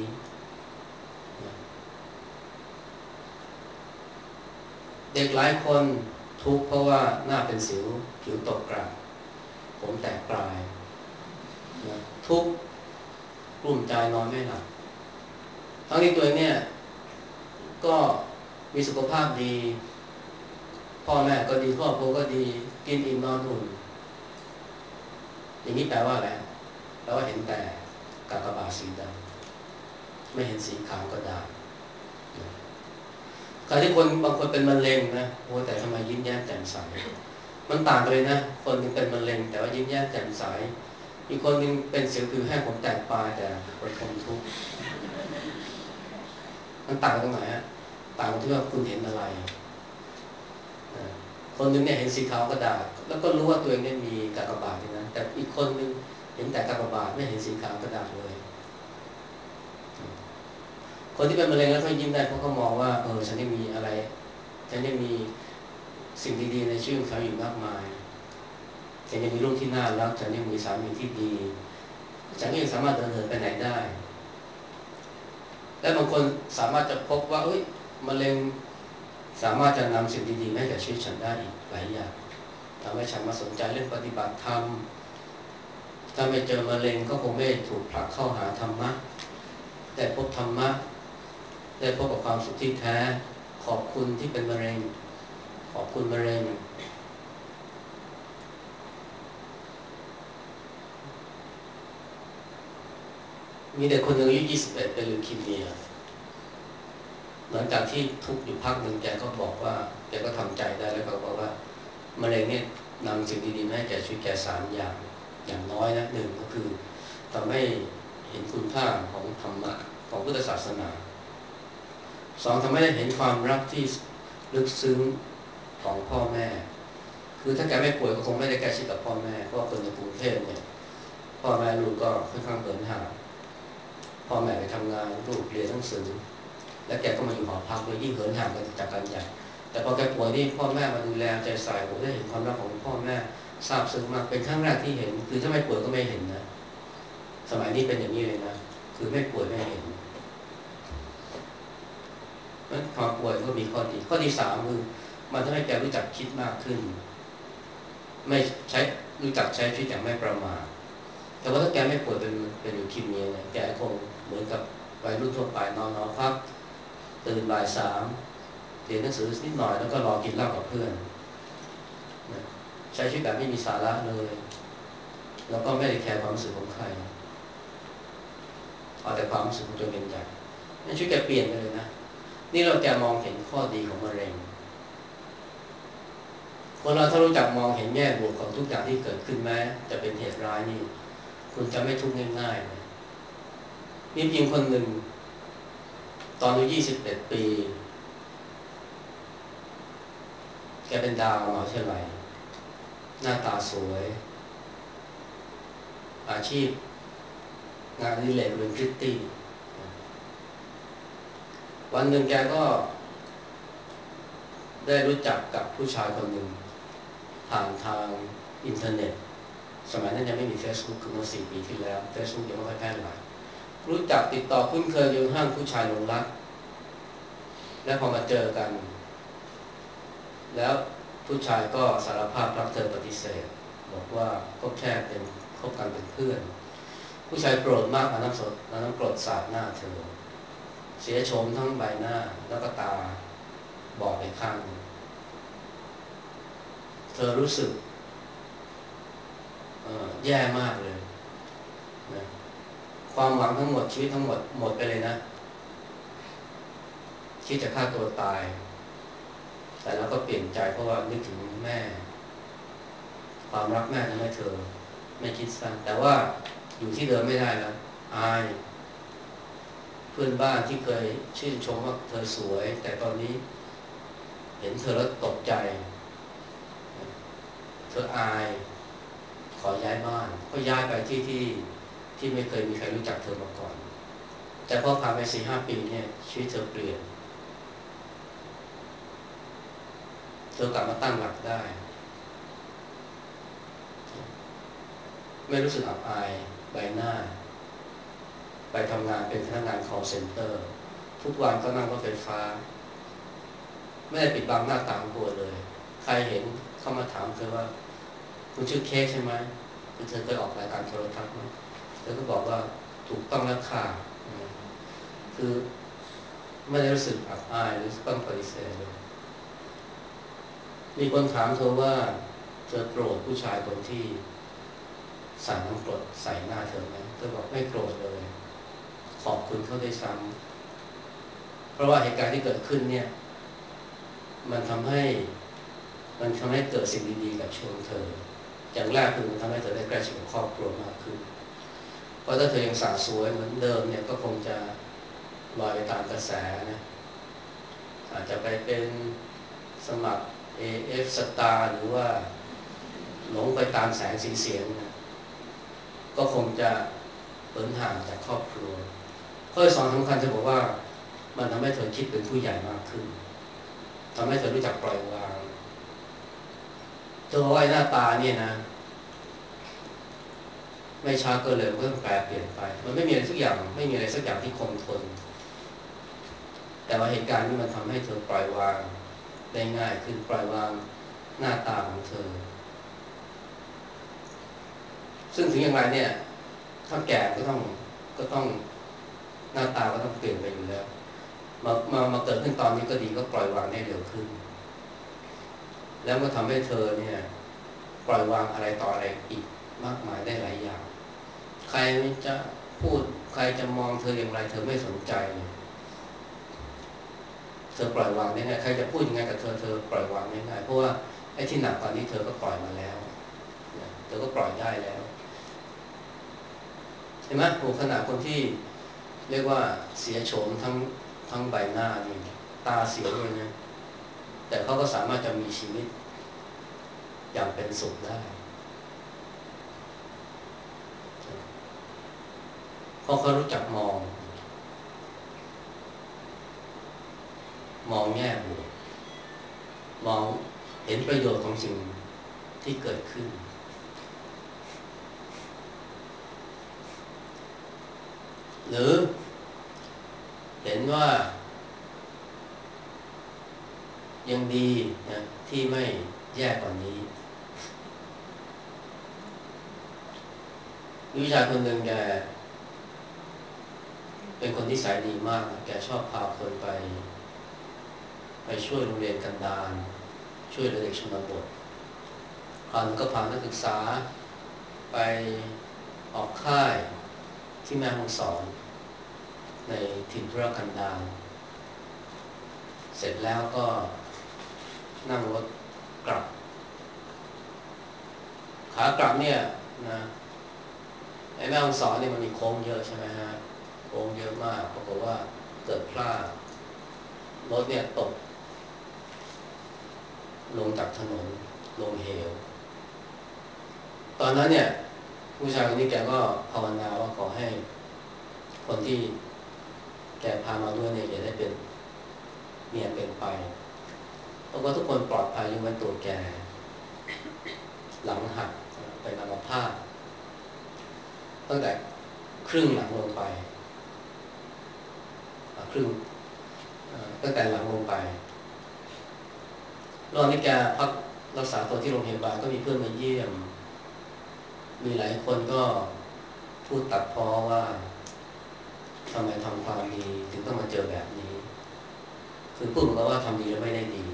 [SPEAKER 1] เด็กหลายคนทุกข์เพราะว่าหน้าเป็นสิวผิวตกกระผมแตกปลายทุกข์กลุ้มใจนอนไม่หลับทั้งที่ตัวเองเนี่ยก็มีสุขภาพดีพ่อแม่ก็ดีครอบครัวก็ดีกินอิ่มนอนอุ่นอย่างนี้แปลว่าอะไรแปลว่าเห็นแต่กากบาทสีดำไม่เห็นสีขาวกระดาษการที่คนบางคนเป็นมะเร็งนะโอ้แต่ทำไมยิ้มแย้มแจ่มใสมันต่างกันเลยนะคนนึงเป็นมะเร็งแต่ว่ายิ้มแย้มแจ่มใสอีกคนนึงเป็นสิวผิวแห้งผมแตกปลายแต่ประทมทุกข์มันต่างกันตรงไหนฮะต่างกันที่ว่าคุณเห็นอะไรคนนึงเนี่ยเห็นสีขาวกระดาษแล้วก็รู้ว่าตัวเองเนี่ยมีกากบาทอย่างนั้นแต่อีกคนนึงเห็นแต่กากบาทไม่เห็นสีขาวกระดาษเลยคนที่เป็นมะเร็งแล้วเขายิ้มได้เพราะเขามองว่าเออฉันได้มีอะไรฉันได้มีสิ่งดีๆในชีวิตของเขาอยู่มากมายฉันยังมีลูกที่น่ารักฉันยังมีสามีที่ดีฉันยังสามารถเดินเหินไปไหนได้และบางคนสามารถจะพบว่าเอ้ยมะเร็งสามารถจะนำสิ่งดีๆให้แก่ชีวิตฉันได้อีกหลายอย่างทำให้ฉันมาสนใจเรื่องปฏิบัติธรรมถ้าไม่เจอมะเร็งก็คงไม่ถูกผลักเข้าหาธรรมะได้พบธรรมะได้พบกับความสุขที่แท้ขอบคุณที่เป็นมะเร็งขอบคุณมะเร็งมีเด็กคนหนึ่งอายุยี่สิบเอ็ดเป็นลิวคีเมียหลังจากที่ทุกข์อยู่พักหนึ่งแกก็บอกว่าแกก็ทำใจได้แล้วก็บอกว่ามะเร็งเนี่ยนำสิ่งดีๆมาให้แกชีวิตแกสามอย่างอย่างน้อยนะหนึ่งก็คือทำให้เห็นคุณค่าของธรรมะของพุทธศาสนาสองทำให้เห็นความรักที่ลึกซึ้งของพ่อแม่คือถ้าแกไม่ป่วยก็คงไม่ได้ใกล้ชิดกับพ่อแม่เพราะคนในกรุงเทพเนี่ยพ่อแม่ลูกก็ค่อนข้างเหินห่างพ่อแม่ไปทำงานลูกเรียนหนังสือและแกก็มาอยู่หอพักโดยยิ่งเหินห่างกันจากกันใหญ่แต่พอแกป่วยนี่พ่อแม่มาดูแลใจใส่ผมได้เห็นความรักของพ่อแม่ซาบซึ้งมากเป็นครั้งแรกที่เห็นคือถ้าไม่ป่วยก็ไม่เห็นนะสมัยนี้เป็นอย่างนี้เลยนะคือไม่ป่วยไม่เห็นนั้นความป่วยก็มีข้อดีข้อที่สามคือมันทำให้แกรู้จักคิดมากขึ้นไม่ใช้รู้จักใช้ชีวิตอย่างไม่ประมาทแต่ว่าถ้าแกไม่ป่วยเป็นเป็นอยู่คิมเมียเนี่ยแกคงเหมือนกับวัยรุ่นทั่วไปนอนนอนพักตื่นบ่ายสามเรียนหนังสือนิดหน่อยแล้วก็รอกินเหล้ากับเพื่อนใช้ชีวิตแบบไม่มีสาระเลยแล้วก็ไม่ได้แคร์ความรู้สึกของใครเอาแต่ความรู้สึกของตัวเองเป็นใหญ่นั่นชีวิตแกเปลี่ยนไปเลยนะนี่เราแกมองเห็นข้อดีของมะเร็งคนเราถ้ารู้จักมองเห็นแง่บวกของทุกอย่างที่เกิดขึ้นแม้จะเป็นเหตุร้ายนี่คุณจะไม่ทุกข์ง่ายๆนะมีผู้หญิงคนหนึ่งตอนอายุยี่สิบเอ็ดปีแกเป็นดาวมหาวิทยาลัยหน้าตาสวยอาชีพงานอดิเรกเป็นพริตตี้วันหนึ่งแกก็ได้รู้จักกับผู้ชายคนหนึ่งผ่านทางอินเทอร์เน็ตสมัยนั้นยังไม่มี Facebook คือเมื่อสี่ปีที่แล้ว Facebook ยังไม่ค่อยแพร่หลายรู้จักติดต่อคุ้นเคยจนห้างผู้ชายหลงรักและพอมาเจอกันแล้วผู้ชายก็สารภาพรักเธอปฏิเสธบอกว่าก็แค่เป็นคบกันเป็นเพื่อนผู้ชายโกรธมากเอาน้ำสดเอาน้ำกรดสาดหน้าเธอเสียโฉมทั้งใบหน้าแล้วก็ตาบอดไปข้างเธอรู้สึกแย่มากเลยนะความหวังทั้งหมดชีวิตทั้งหมดหมดไปเลยนะคิดจะฆ่าตัวตายแต่เราก็เปลี่ยนใจเพราะว่านึกถึงแม่ความรักแม่ทำให้เธอไม่คิดสั้นแต่ว่าอยู่ที่เดิมไม่ได้แล้วอายเพื่อนบ้านที่เคยชื่นชมว่าเธอสวยแต่ตอนนี้เห็นเธอแล้วตกใจเธออายขอย้ายบ้านก็ย้ายไปที่ที่ที่ไม่เคยมีใครรู้จักเธอมาก่อนแต่พอผ่านไปสี่ห้าปีเนี่ยชีวิตเธอเปลี่ยนเธอกลับมาตั้งหลักได้ไม่รู้สึกอับอายใบหน้าไปทำงานเป็นพนักงาน call center ทุกวันก็นั่งรถไฟฟ้าไม่ได้ปิดบังหน้าตาของตัวเลยใครเห็นเข้ามาถามเธอว่าคุณชื่อเค้กใช่ไหมคือเธอเคยออกรายการโทรทัศน์ไหมเธอก็บอกว่าถูกต้องแล้วค่ะคือไม่ได้รู้สึกอับอายหรือต้องปฏิเสธเลยมีคนถามเธอว่าเธอโกรธผู้ชายคนที่สาดน้ำกรดใส่หน้าเธอไหมเธอบอกไม่โกรธเลยขอบคุณเขาได้ซ้ำเพราะว่าเหตุการณ์ที่เกิดขึ้นเนี่ยมันทำให้มันทำให้เกิดสิ่งดีๆกับชีวิตของเธออย่างแรกคือมันทำให้เธอได้ใกล้ชิดกับครอบครัวมากขึ้นเพราะถ้าเธอยังสาวสวยเหมือนเดิมเนี่ยก็คงจะลอยไปตามกระแสนะอาจจะไปเป็นสมัคร เอ เอฟ Star หรือว่าหลงไปตามแสงสีเสียงนะก็คงจะเหินห่างจากครอบครัวข้อที่สองสำคัญจะบอกว่ามันทำให้เธอคิดเป็นผู้ใหญ่มากขึ้นทำให้เธอรู้จักปล่อยวางเธอว่าหน้าตาเนี่ยนะไม่ช้าก็เร็วก็ต้องแปรเปลี่ยนไปมันไม่มีอะไรสักอย่างไม่มีอะไรสักอย่างที่คงทนแต่ว่าเหตุการณ์นี้มันทำให้เธอปล่อยวางได้ง่ายขึ้นปล่อยวางหน้าตาของเธอซึ่งถึงอย่างไรเนี่ยถ้าแก่ก็ต้องก็ต้องหน้าตาก็ต้องเปลี่ยนไปอยู่แล้วมามามาเกิดขึ้นตอนนี้ก็ดีก็ปล่อยวางได้เร็วขึ้นแล้วก็ทำให้เธอเนี่ยปล่อยวางอะไรต่ออะไรอีกมากมายได้หลายอย่างใครจะพูดใครจะมองเธออย่างไรเธอไม่สนใจเธอปล่อยวางได้ง่ายใครจะพูดยังไงกับเธอเธอปล่อยวางได้ง่ายเพราะว่าไอ้ที่หนักตอนนี้เธอก็ปล่อยมาแล้วเธอก็ปล่อยได้แล้วเห็นไหมโหขนาดคนที่เรียกว่าเสียโฉมทั้งทั้งใบหน้านี่ตาเสียด้วยนะแต่เขาก็สามารถจะมีชีวิตอย่างเป็นสุขได้เพราะเขารู้จักมองมองแง่บวกมองเห็นประโยชน์ของสิ่งที่เกิดขึ้นหรือเห็นว่ายังดีนะที่ไม่แย่กว่านี้มีวิชาคนหนึ่งแกเป็นคนที่สายดีมากแกชอบพาคนไปไปช่วยโรงเรียนกันดารช่วยเด็กชนบทคราวนึงก็พานักศึกษาไปออกค่ายที่แม่ฮ่องสอนในถิ่นทุรกันดารเสร็จแล้วก็นั่งรถกลับขากลับเนี่ยนะไอ้แม่ฮ่องสอนเนี่ยมันมีโค้งเยอะใช่ไหมฮะโค้งเยอะมากปรากฏว่าเกิดพลาดรถเนี่ยตกลงจากถนนลงเหวตอนนั้นเนี่ยผู้ชายคนนี้แกก็ภาวนาว่าขอให้คนที่แกพามาด้วยเนี่ยอย่าได้เป็นเมียเป็นไปเพราะว่าทุกคนปลอดภัยยกเว้นตัวแกหลังหักเป็นอัมพาตตั้งแต่ครึ่งหลังลงไปครึ่งตั้งแต่หลังลงไปรอบนี้แกพักรักษาตัวที่โรงพยาบาลก็มีเพื่อนมาเยี่ยมมีหลายคนก็พูดตัดพ้อว่าทำไมทำความดีถึงต้องมาเจอแบบนี้คือพูดเหมือนกับว่าทำดีแล้วไม่ได้ดี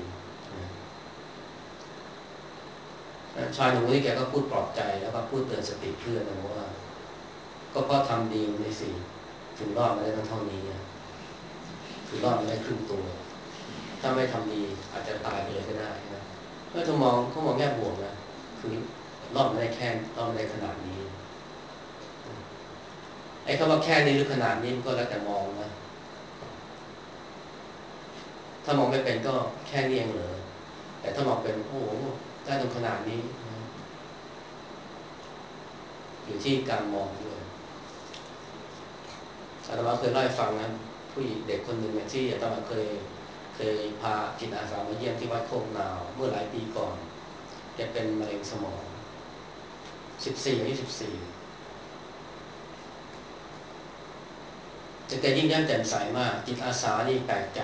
[SPEAKER 1] ชายหนุ่มคนนี้แกก็พูดปลอบใจแล้วก็พูดเตือนสติเพื่อนนะว่าก็เพราะทำดีในสิถึงรอดมาได้ตั้งเท่านี้ถึงรอดมาได้ครึ่งตัวถ้าไม่ทำดีอาจจะตายไปเลยก็ได้นะเมื่อถ้ามองเขามองแง่บวกนะคือรอดมาได้แค่รอดมาได้ขนาดนี้ไอ้คำว่าแค่นี้หรือขนาดนี้มันก็แล้วแต่มองนะถ้ามองไม่เป็นก็แค่นี้เองเหรอแต่ถ้ามองเป็นโอ้โหได้ตรงขนาดนี้อยู่ที่การมองด้วยอาตมาเคยเล่าให้ฟังนะผู้หญิงเด็กคนหนึ่งเนี่ยที่อาตมาเคยเคยพาจิตอาสามาเยี่ยมที่วัดโคกนาวเมื่อหลายปีก่อนแกเป็นมะเร็งสมองสิบสี่อายุสิบสี่แต่แกยิ่งแย้มแจ่มใสมากจิตอาสานี่แปลกใจ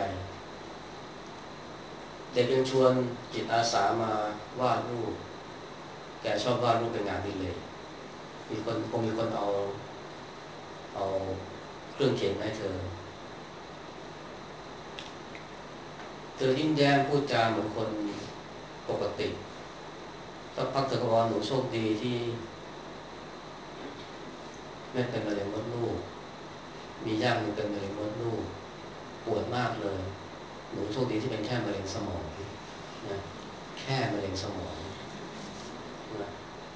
[SPEAKER 1] เด็กยังชวนจิตอาสามาวาดรูปแกชอบวาดรูปเป็นงานอดิเรกมีคนคงมีคนเอาเอาเครื่องเขียนให้เธอเธอยิ้มแย้มพูดจาเหมือนคนปกติสักพักเธอก็บอกหนูโชคดีที่ไม่เป็นมะเร็งมดลูกมีญาติหนูเป็นมะเร็งมดลูกปวดมากเลยหนูโชคดีที่เป็นแค่มะเร็งสมองนะแค่มะเร็งสมองนะ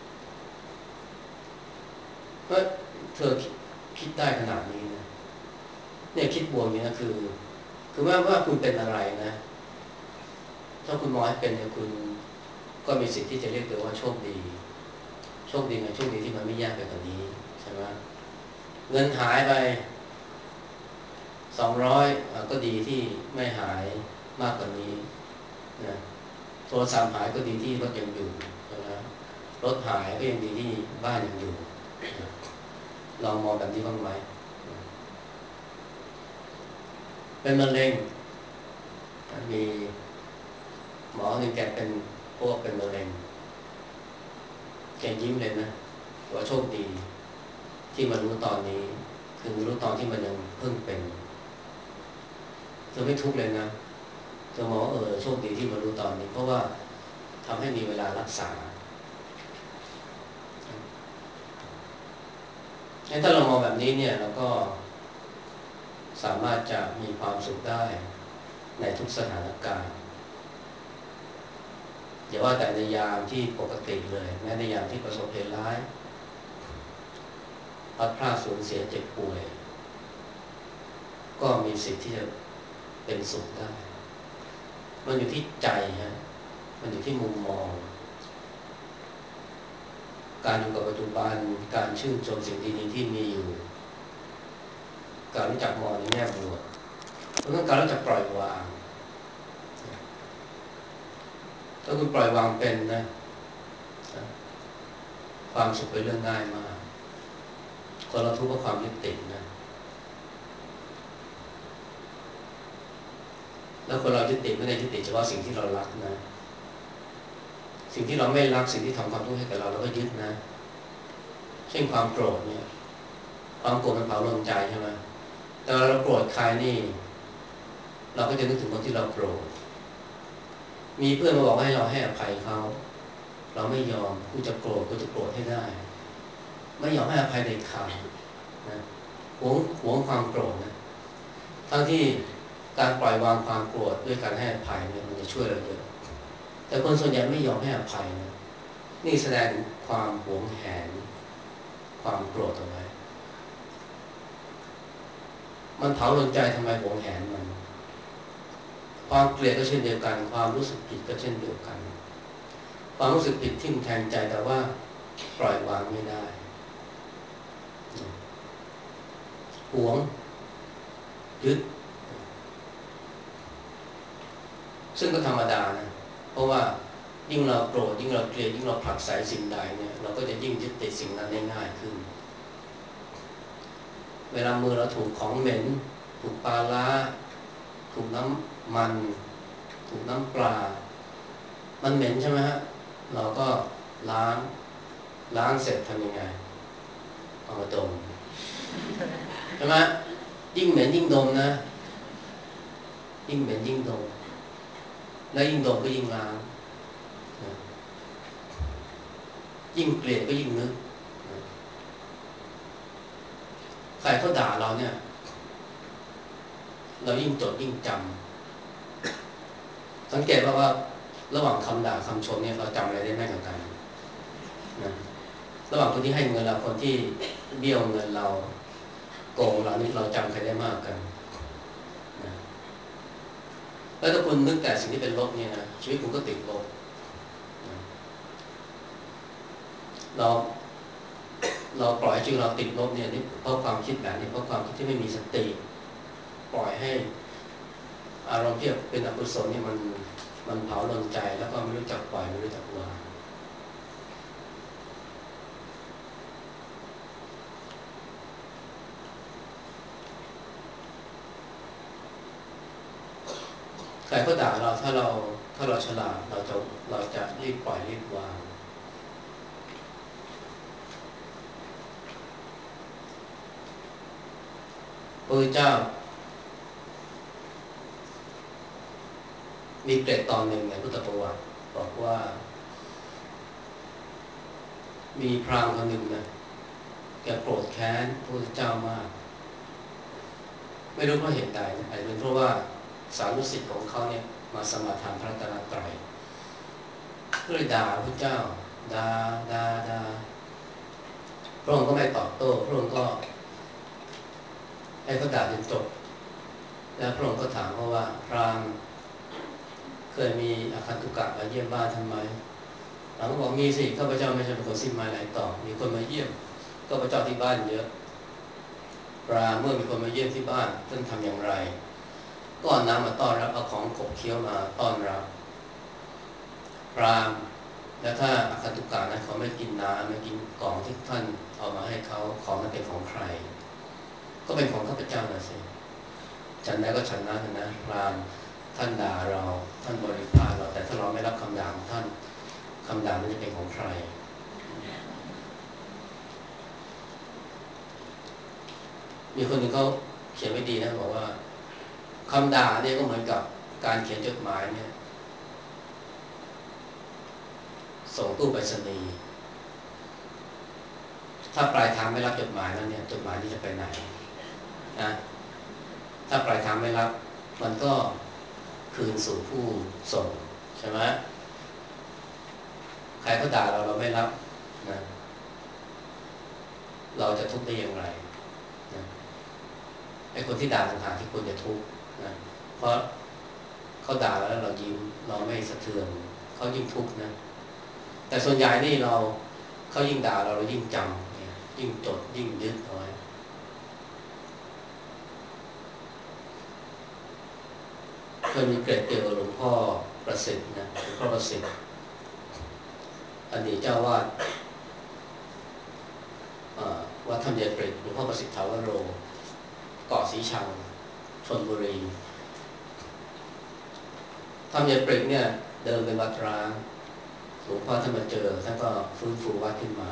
[SPEAKER 1] ก็เธอคิดได้ขนาดนี้นะเนี่ยคิดบวกนี้นะคือคือว่าว่าคุณเป็นอะไรนะถ้าคุณมองให้เป็นเนี่ยคุณก็มีสิทธิ์ที่จะเรียกตัวว่าโชคดีโชคดีไงโชคดีที่มันไม่ยากไปกว่านี้ใช่ไหมเงินหายไปสองร้อยก็ดีที่ไม่หายมากกว่านี้นะโทรศัพท์หายก็ดีที่รถยังอยู่ใช่ไหมรถหายก็ยังดีที่บ้านยังอยู่ลองมองแบบนี้บ้างไหมเป็นมะเร็งมีหมอหนึ่งแกเป็นพวกเป็นมะเร็งแกยิ้มเลยนะว่าโชคดีที่มารู้ตอนนี้คือมารู้ตอนที่มันยังเพิ่งเป็นเธอไม่ทุกข์เลยนะเธอมองเออโชคดีที่มารู้ตอนนี้เพราะว่าทำให้มีเวลารักษาถ้าเรามองแบบนี้เนี่ยเราก็สามารถจะมีความสุขได้ในทุกสถานการณ์อย่าว่าแต่ในยามที่ปกติเลยแม้ในยามที่ประสบเหตุร้ายพัดพลาดสูญเสียเจ็บป่วยก็มีสิทธิ์ที่จะเป็นสุขได้มันอยู่ที่ใจฮะมันอยู่ที่มุมมองการอยู่กับปัจจุบันการชื่นชมสิ่งดีๆที่มีอยู่การรู้จักมองในแง่บวกเพราะงั้นการรู้จักปล่อยวางถ้าคุณปล่อยวางเป็นนะความสุขเป็นเรื่องง่ายมากคนเราทุกข์เพราะความยึดติดนะแล้วคนเรายึดติดไม่ได้ยึดติดเฉพาะสิ่งที่เรารักนะสิ่งที่เราไม่รักสิ่งที่ทำความทุกข์ให้กับเราเราก็ยึดนะเช่นความโกรธเนี่ยความโกรธมันเผาลนใจใช่ไหมแต่เวลาเราโกรธใครนี่เราก็จะนึกถึงคนที่เราโกรธมีเพื่อนมาบอกให้เราให้อภัยเขาเราไม่ยอมกูจะโกรธกูจะโกรธให้ได้ไม่ยอมให้อภัยเด็ดขาดนะหวงหวงความโกรธนะทั้งที่การปล่อยวางความโกรธด้วยการให้อภัยเนี่ยมันจะช่วยเราเยอะแต่คนส่วนใหญ่ไม่ยอมให้อภัยนะนี่แสดงความหวงแหนความโกรธเอาไว้มันเผาลนใจทำไมหวงแหนมันความเกลียดก็เช่นเดียวกันความรู้สึกผิดก็เช่นเดียวกันความรู้สึกผิดทิ่มแทงใจแต่ว่าปล่อยวางไม่ได้หวงยึดซึ่งก็ธรรมดานะเพราะว่ายิ่งเราโกรธยิ่งเราเกลียดยิ่งเราผลักไสสิ่งใดเนี่ยเราก็จะยิ่งยึดติดสิ่งนั้นได้ง่ายขึ้นเวลามือเราถูกของเหม็นถูกปลาร้าถูกน้ำมันถูกน้ำปลามันเหม็นใช่ไหมฮะเราก็ล้างล้างเสร็จทำยังไงเอามาดมใช่ไหมยิ่งเหม็นยิ่งดมนะยิ่งเหม็นยิ่งดมและยิ่งดมก็ยิ่งล้างยิ่งเกลียดก็ยิ่งนึกใครเขาด่าเราเนี่ยเรายิ่งจดยิ่งจำสังเกตว่าว่าระหว่างคำด่าคำชมเนี่ยเราจำอะไรได้แม่นกว่ากันนะระหว่างคนที่ให้เงินเราคนที่เบี้ยวเงินเราโกงเรานี่เราจำใครได้มากกันนะแล้วถ้าคุณนึกแต่สิ่งที่เป็นลบเนี่ยนะชีวิตคุณก็ติดลบนะเราเราปล่อยให้ชีวิตเราติดลบเนี่ยนี่เพราะความคิดแบบนี้เพราะความคิดที่ไม่มีสติปล่อยให้อารมณ์ที่เป็นอกุศลเนี่ยมันมันเผาลนใจแล้วก็ไม่รู้จักปล่อยไม่รู้จักวางใครก็ด่าเราถ้าเราถ้าเราฉลาดเราจะเราจะรีบปล่อยรีบวางพระเจ้ามีเกร็ดตอนหนึ่งในพุทธประวัติบอกว่ามีพราหมณ์คนหนึ่งนะแกโกรธแค้นพระเจ้ามากไม่รู้เพราะเหตุใดนะอาจจะเป็นเพราะว่าสารุสิทธิ์ของเขาเนี่ยมาสมาทานพระรัตนตรัยก็เลยด่าพระเจ้าด่าด่าด่าพระองค์ก็ไม่ตอบโต้พระองค์ก็ให้เขาด่าจนจบแล้วพระองค์ก็ถามเขาว่าพราหมณ์เคยมีอาคันตุกะมาเยี่ยมบ้านท่านไหมหลังบอกมีสิข้าพเจ้าไม่ใช่เป็นคนสิ้นไม้ไหลต่อมีคนมาเยี่ยมข้าพเจ้าที่บ้านเยอะปลาเมื่อมีคนมาเยี่ยมที่บ้านท่านทำอย่างไรก็น้ำมาต้อนรับเอาของขบเคี้ยวมาต้อนรับพราหมณ์แล้วถ้าอคันตุกะนะเขาไม่กินน้ำไม่กินกล่องที่ท่านเอามาให้เขาของนั้นเป็นของใครก็เป็นของข้าพเจ้านะสิฉันนั้นก็ฉันนั้นนะพราหมณ์ท่านด่าเราท่านบริพาทเราแต่ถ้าเราไม่รับคำด่าของท่านคำด่านั้นจะเป็นของใครมีคนหนึ่งเขาเขียนไว้ดีนะบอกว่าคำด่าเนี่ยก็เหมือนกับการเขียนจดหมายเนี่ยส่งตู้ไปรษณีย์ถ้าปลายทางไม่รับจดหมายแล้วเนี่ยจดหมายนี้จะไปไหนนะถ้าปลายทางไม่รับมันก็คืนสู่ผู้ส่งใช่ไหมใครก็ด่าเราเราไม่รับนะเราจะทุกข์ได้อย่างไรนะไอ้คนที่ด่าต่างหากที่ควรจะทุกข์นะเพราะเขาด่าแล้วเรายิ้มเราไม่สะเทือนเขายิ่งทุกข์นะแต่ส่วนใหญ่นี่เราเขายิ่งด่าเราเรายิ่งจำยิ่งจดยิ่งยึดเอาไว้เคยมีเกรดเกี่ยวกับหลวงพ่อประสิทธิ์นะหลวงพ่อประสิทธิ์อดีตเจ้าวาดวัดธรรมยายเปรตหลวงพ่อประสิทธิ์ถาวโรเกาะสีชังชลบุรีธรรมยายเปรตเนี่ยเดิมเป็นวัดร้างหลวงพ่อท่านมาเจอท่านก็ฟื้นฟูวัดขึ้นมา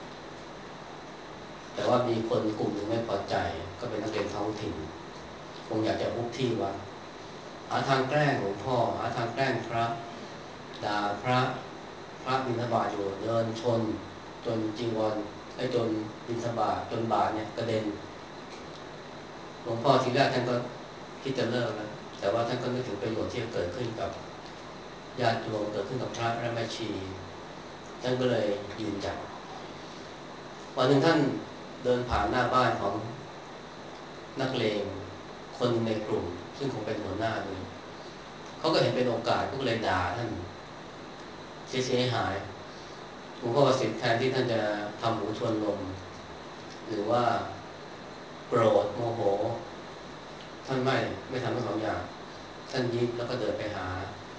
[SPEAKER 1] แต่ว่ามีคนกลุ่มหนึ่งไม่พอใจก็เป็นนักเรียนท้องถิ่นคงอยากจะฮุบที่วัดหาทางแกล้งหลวงพ่อหาทางแกล้งพระด่าพระพระบิณฑบาตอยู่เดินชนจนจีวรไอ้จนบิณฑบาตจนบาตเนี่ยกระเด็นหลวงพ่อทีแรกท่านก็คิดจะเลิกนะแต่ว่าท่านก็นึกถึงประโยชน์ที่จะเกิดขึ้นกับญาติโยมเกิดขึ้นกับพระและแม่ชีท่านก็เลยยืนจัดวันหนึ่งท่านเดินผ่านหน้าบ้านของนักเลงคนในกลุ่มซึ่งคงเป็นหัวหน้าเลยเขาก็เห็นเป็นโอกาสก็เลยด่าท่านเสียหายหลวงพ่อประสิทธิ์แทนที่ท่านจะทำหูทวนลมหรือว่าโกรธโมโหท่านไม่ไม่ทำทั้งสองอย่างท่านยิ้มแล้วก็เดินไปหา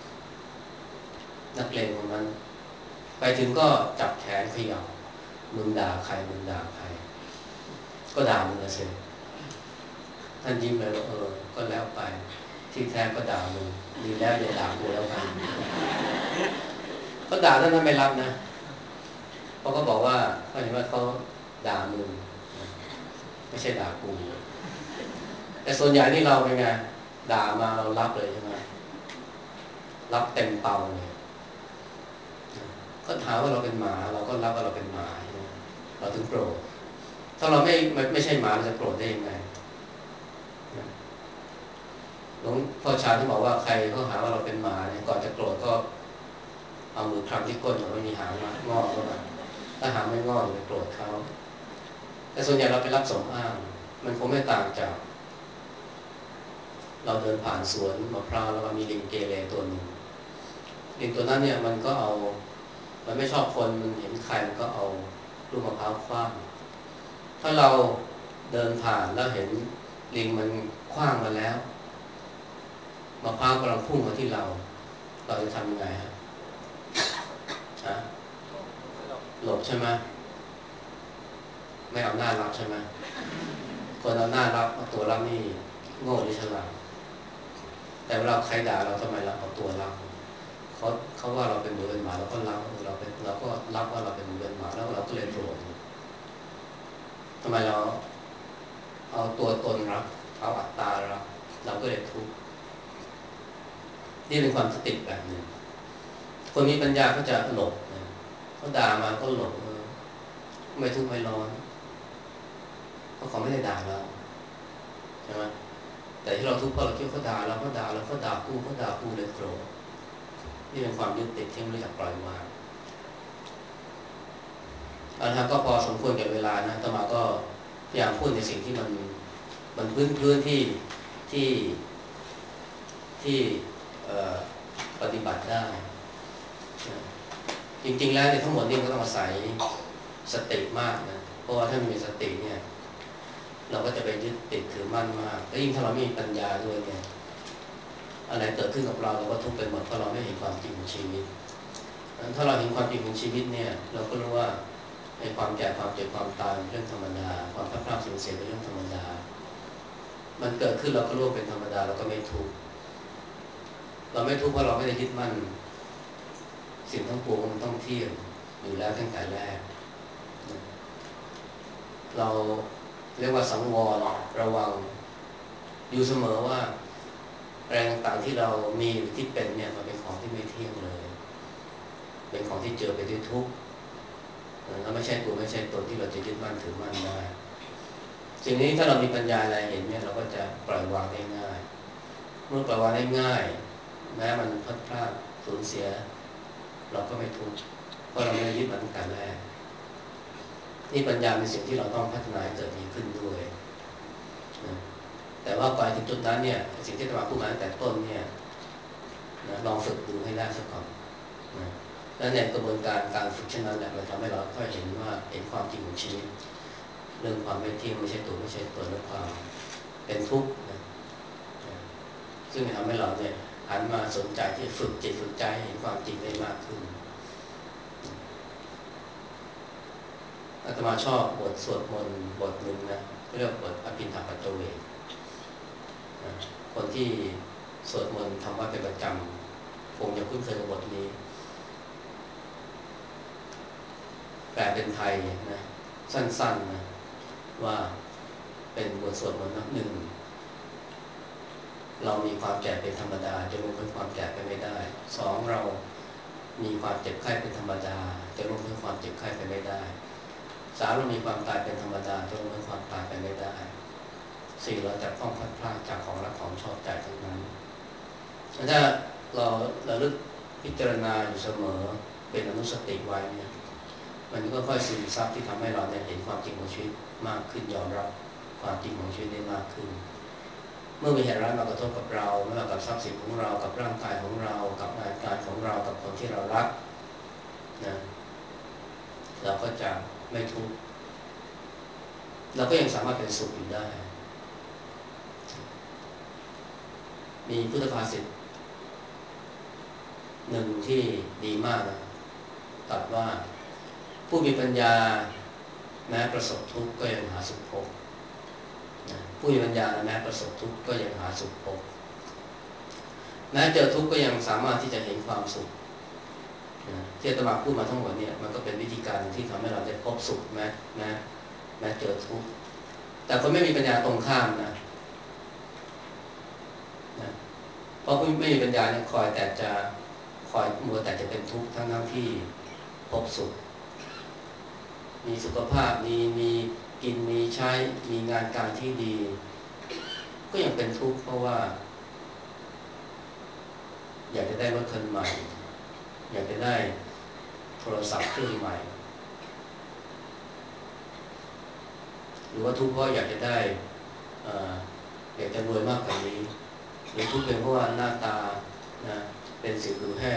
[SPEAKER 1] นักเลงคนนั้นไปถึงก็จับแขนเขย่ามึงด่าใครมึงด่าใครก็ด่ามึงนะเสียท่านยิ้มเลยว่าเออก็แล้วไปที่แท้ก็ด่ามึงดีแล้วอย่าด่ากูแล้วกันเขาด่าท่านนั้นไม่รับนะเพราะเขาบอกว่าเขาเห็นว่าเขาด่ามึงไม่ใช่ด่ากูแต่ส่วนใหญ่นี่เราเป็นไงด่ามาเรารับเลยใช่ไหมรับเต็มเป่าเลยก็ถามว่าเราเป็นหมาเราก็รับว่าเราเป็นหมาเราถึงโกรธถ้าเราไม่ไม่ไม่ใช่หมาเราจะโกรธได้ยังไงหลวงพ่อชาที่บอกว่าใครเขาหาว่าเราเป็นหมาเนี่ยก่อนจะโกรธก็เอามือคลำที่ก้นเราไม่มีหางมางอเข้ามาถ้าหางไม่งออย่าไปโกรธเขาแต่ส่วนใหญ่เราไปรับสมอ้างมันคงไม่ต่างจากเราเดินผ่านสวนมะพร้าวแล้วมันมีลิงเกเรตัวหนึ่งลิงตัวนั้นเนี่ยมันก็เอามันไม่ชอบคนมันเห็นใครมันก็เอาลูกมะพร้าวคว้างถ้าเราเดินผ่านแล้วเห็นลิงมันคว้างมาแล้วมะพร้าวกำลังพุ่งมาที่เราเราจะทำยังไงฮะฮะหลบใช่ไหมไม่เอาหน้ารับใช่ไหมคนเอาหน้ารับเอาตัวรับนี่โง่หรือฉลาดแต่เวลาใครด่าเราทำไมเราเอาตัวรับเขาเขาว่าเราเป็นหมูเป็นหมาเราก็รับเราเป็นเราก็รับว่าเราเป็นหมูเป็นหมาแล้วเราก็เลยโกรธทำไมเราเอาตัวตนรับเอาอัตตารับเราก็เลยทุกข์นี่เป็นความสติแบบหนึ่งคนมีปัญญาก็จะหลบเขาด่ามาก็หลบไม่ทุกข์ไม่ร้อนเพราะเขาไม่ได้ด่าเราใช่ไหมแต่ที่เราทุกข์เพราะเราคิดเขาด่าเราเขาด่าเราเขาด่ากูเขาด่ากูเลยโกรธนี่เป็นความยึดติดที่ไม่รู้จักปล่อยวางอันนั้นก็พอสมควรกับเวลานะต่อมาก็พยายามพูดในสิ่งที่มันมันพื้นพื้นที่ที่ที่ปฏิบัติได้จริงๆแล้วในทั้งหมดนี่ก็ต้องอาศัยสติมากนะเพราะว่าถ้ามีสติเนี่ยเราก็จะไปยึดติดถือมั่นมากแล้วยิ่งถ้าเรามีปัญญาด้วยเนี่ยอะไรเกิดขึ้นกับเราเราก็ทุกข์ไปหมดเพราะเราไม่เห็นความจริงของชีวิตถ้าเราเห็นความจริงของชีวิตเนี่ยเราก็รู้ว่าในความแก่ความเจ็บความตายเป็นเรื่องธรรมดาความพลาดพลาดสูญเสียเป็นเรื่องธรรมดามันเกิดขึ้นเราก็รู้เป็นธรรมดาเราก็ไม่ทุกข์เราไม่ทุกข์เพราะเราไม่ได้ยึดมั่นสิ่งทั้งปวงมันต้องเที่ยงอยู่แล้วตั้งแต่แรกเราเรียกว่าสังวรระวังอยู่เสมอว่าแรงต่างๆที่เรามีที่เป็นเนี่ยมันเป็นของที่ไม่เที่ยงเลยเป็นของที่เจอไปด้วยทุกข์แล้วไม่ใช่ตัวไม่ใช่ตนที่เราจะยึดมั่นถือมั่นได้สิ่งนี้ถ้าเรามีปัญญาอะไรเห็นเนี่ยเราก็จะปล่อยวางได้ง่ายเมื่อปล่อยวางได้ง่ายแม้มันพลาดพลาดสูญเสียเราก็ไม่ทุกข์เพราะเราไม่ได้ยึดมันตั้งแต่แรกนี่ปัญญาเป็นสิ่งที่เราต้องพัฒนาเกิดมีขึ้นด้วยนะแต่ว่าก่อนถึงจุดนั้นเนี่ยสิ่งที่จะมาพูดมาตั้งแต่ต้นเนี่ยนะลองฝึกดูให้ได้สักก่อนนะและในกระบวนการการฝึกเช่นนั้นแหละมันทำให้เราค่อยเห็นว่าเห็นความจริงของชีวิตเรื่องความไม่เที่ยงไม่ใช่ตัวไม่ใช่ตนและความเป็นทุกข์นะซึ่งทำให้เราเนี่ยหันมาสนใจที่ฝึกจิตฝึกใจเห็นความจริงได้มากขึ้นอาตมาชอบบทสวดมนต์บทหนึ่งนะเรียกบทอภินหปัจจเวกคนที่สวดมนต์ทำวัดเป็นประจำคงจะคุ้นเคยกับบทนี้แปลเป็นไทยนะสั้นๆนะว่าเป็นบทสวดมนต์นับหนึ่งเรามีความแก่เป็นธรรมดาจะลงพ้นความแก่ไปไม่ได้สองเรามีความเจ็บไข้เป็นธรรมดาจะลงพ้นความเจ็บไข้ไปไม่ได้สามเรามีความตายเป็นธรรมดาจะลงพ้นความตายไปไม่ได้สี่เราจะต้องพัดพลาดจากของรักของชอบใจทั้งนั้นถ้าเราเราลึกพิจารณาอยู่เสมอเป็นอนุสติไว้เนี่ยมันก็ค่อยซึมซับที่ทำให้เราได้เห็นความจริงของชีวิตมากขึ้นยอมรับความจริงของชีวิตได้มากขึ้นเมื่อมีเหตุร้ายมากระทบกับเราไม่ว่ากับทรัพย์สินของเรากับร่างกายของเรากับงานการของเรากับคนที่เรารักนะเราก็จะไม่ทุกข์เราก็ยังสามารถเป็นสุขอยู่ได้มีพุทธภาษิตหนึ่งที่ดีมากนะตรัสว่าผู้มีปัญญาแม้ประสบทุกข์ก็ยังหาสุขพบผู้มีปัญญาแม้ประสบทุกข์ก็ยังหาสุขพบแม้เจอทุกข์ก็ยังสามารถที่จะเห็นความสุขที่อาตมาพูดมาทั้งหมดเนี่ยมันก็เป็นวิธีการที่ทำให้เราได้พบสุขแม้แม้แม้เจอทุกข์แต่คนไม่มีปัญญาตรงข้ามนะนะเพราะคนไม่มีปัญญาเนี่ยคอยแต่จะคอยมัวแต่จะเป็นทุกข์ทั้งทั้งที่พบสุขมีสุขภาพมีมีกินมีใช้มีงานการที่ดีก็ยังเป็นทุกข์เพราะว่าอยากจะได้รถคันใหม่อยากจะได้โทรศัพท์เครื่องใหม่หรือว่าทุกข์เพราะอยากจะได้เอ่ออยากจะรวยมากกว่านี้หรือทุกข์เป็นเพราะว่าหน้าตานะเป็นสิวผิวแห้ง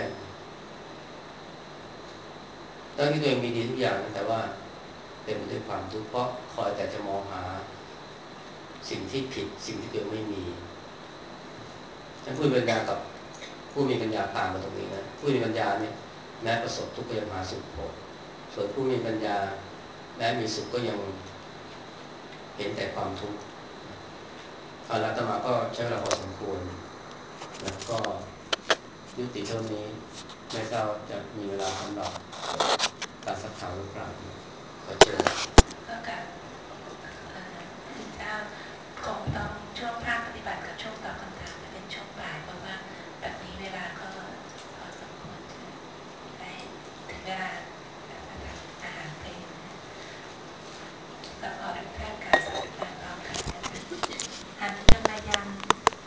[SPEAKER 1] ตั้งที่ตัวเองมีดีทุกอย่างแต่ว่าเต็มไปด้วยความทุกข์เพราะคอยแต่จะมองหาสิ่งที่ผิดสิ่งที่ตัวเองไม่มีฉันพูดปัญญากับผู้มีปัญญาต่างกันตรงนี้นะผู้มีปัญญาเนี่ยแม้ประสบทุกข์ก็ยังหาสุขพบส่วนผู้มีปัญญาแม้มีสุขก็ยังเห็นแต่ความทุกข์อาตมาก็ใช้เวลาพอสมควรแล้วก็ยุติเท่านี้ไม่ทราบจะมีเวลาสำหรับการสักถามหรือเปล่าขอเชิญ
[SPEAKER 2] ก็กับคุณเจ้าคงต้องช่วงภาคปฏิบัติกับช่วงตอบคำถามจะเป็นช่วงบ่ายเพราะว่าแบบนี้เวลาก็พอสมควรจะได้ถึงเวลา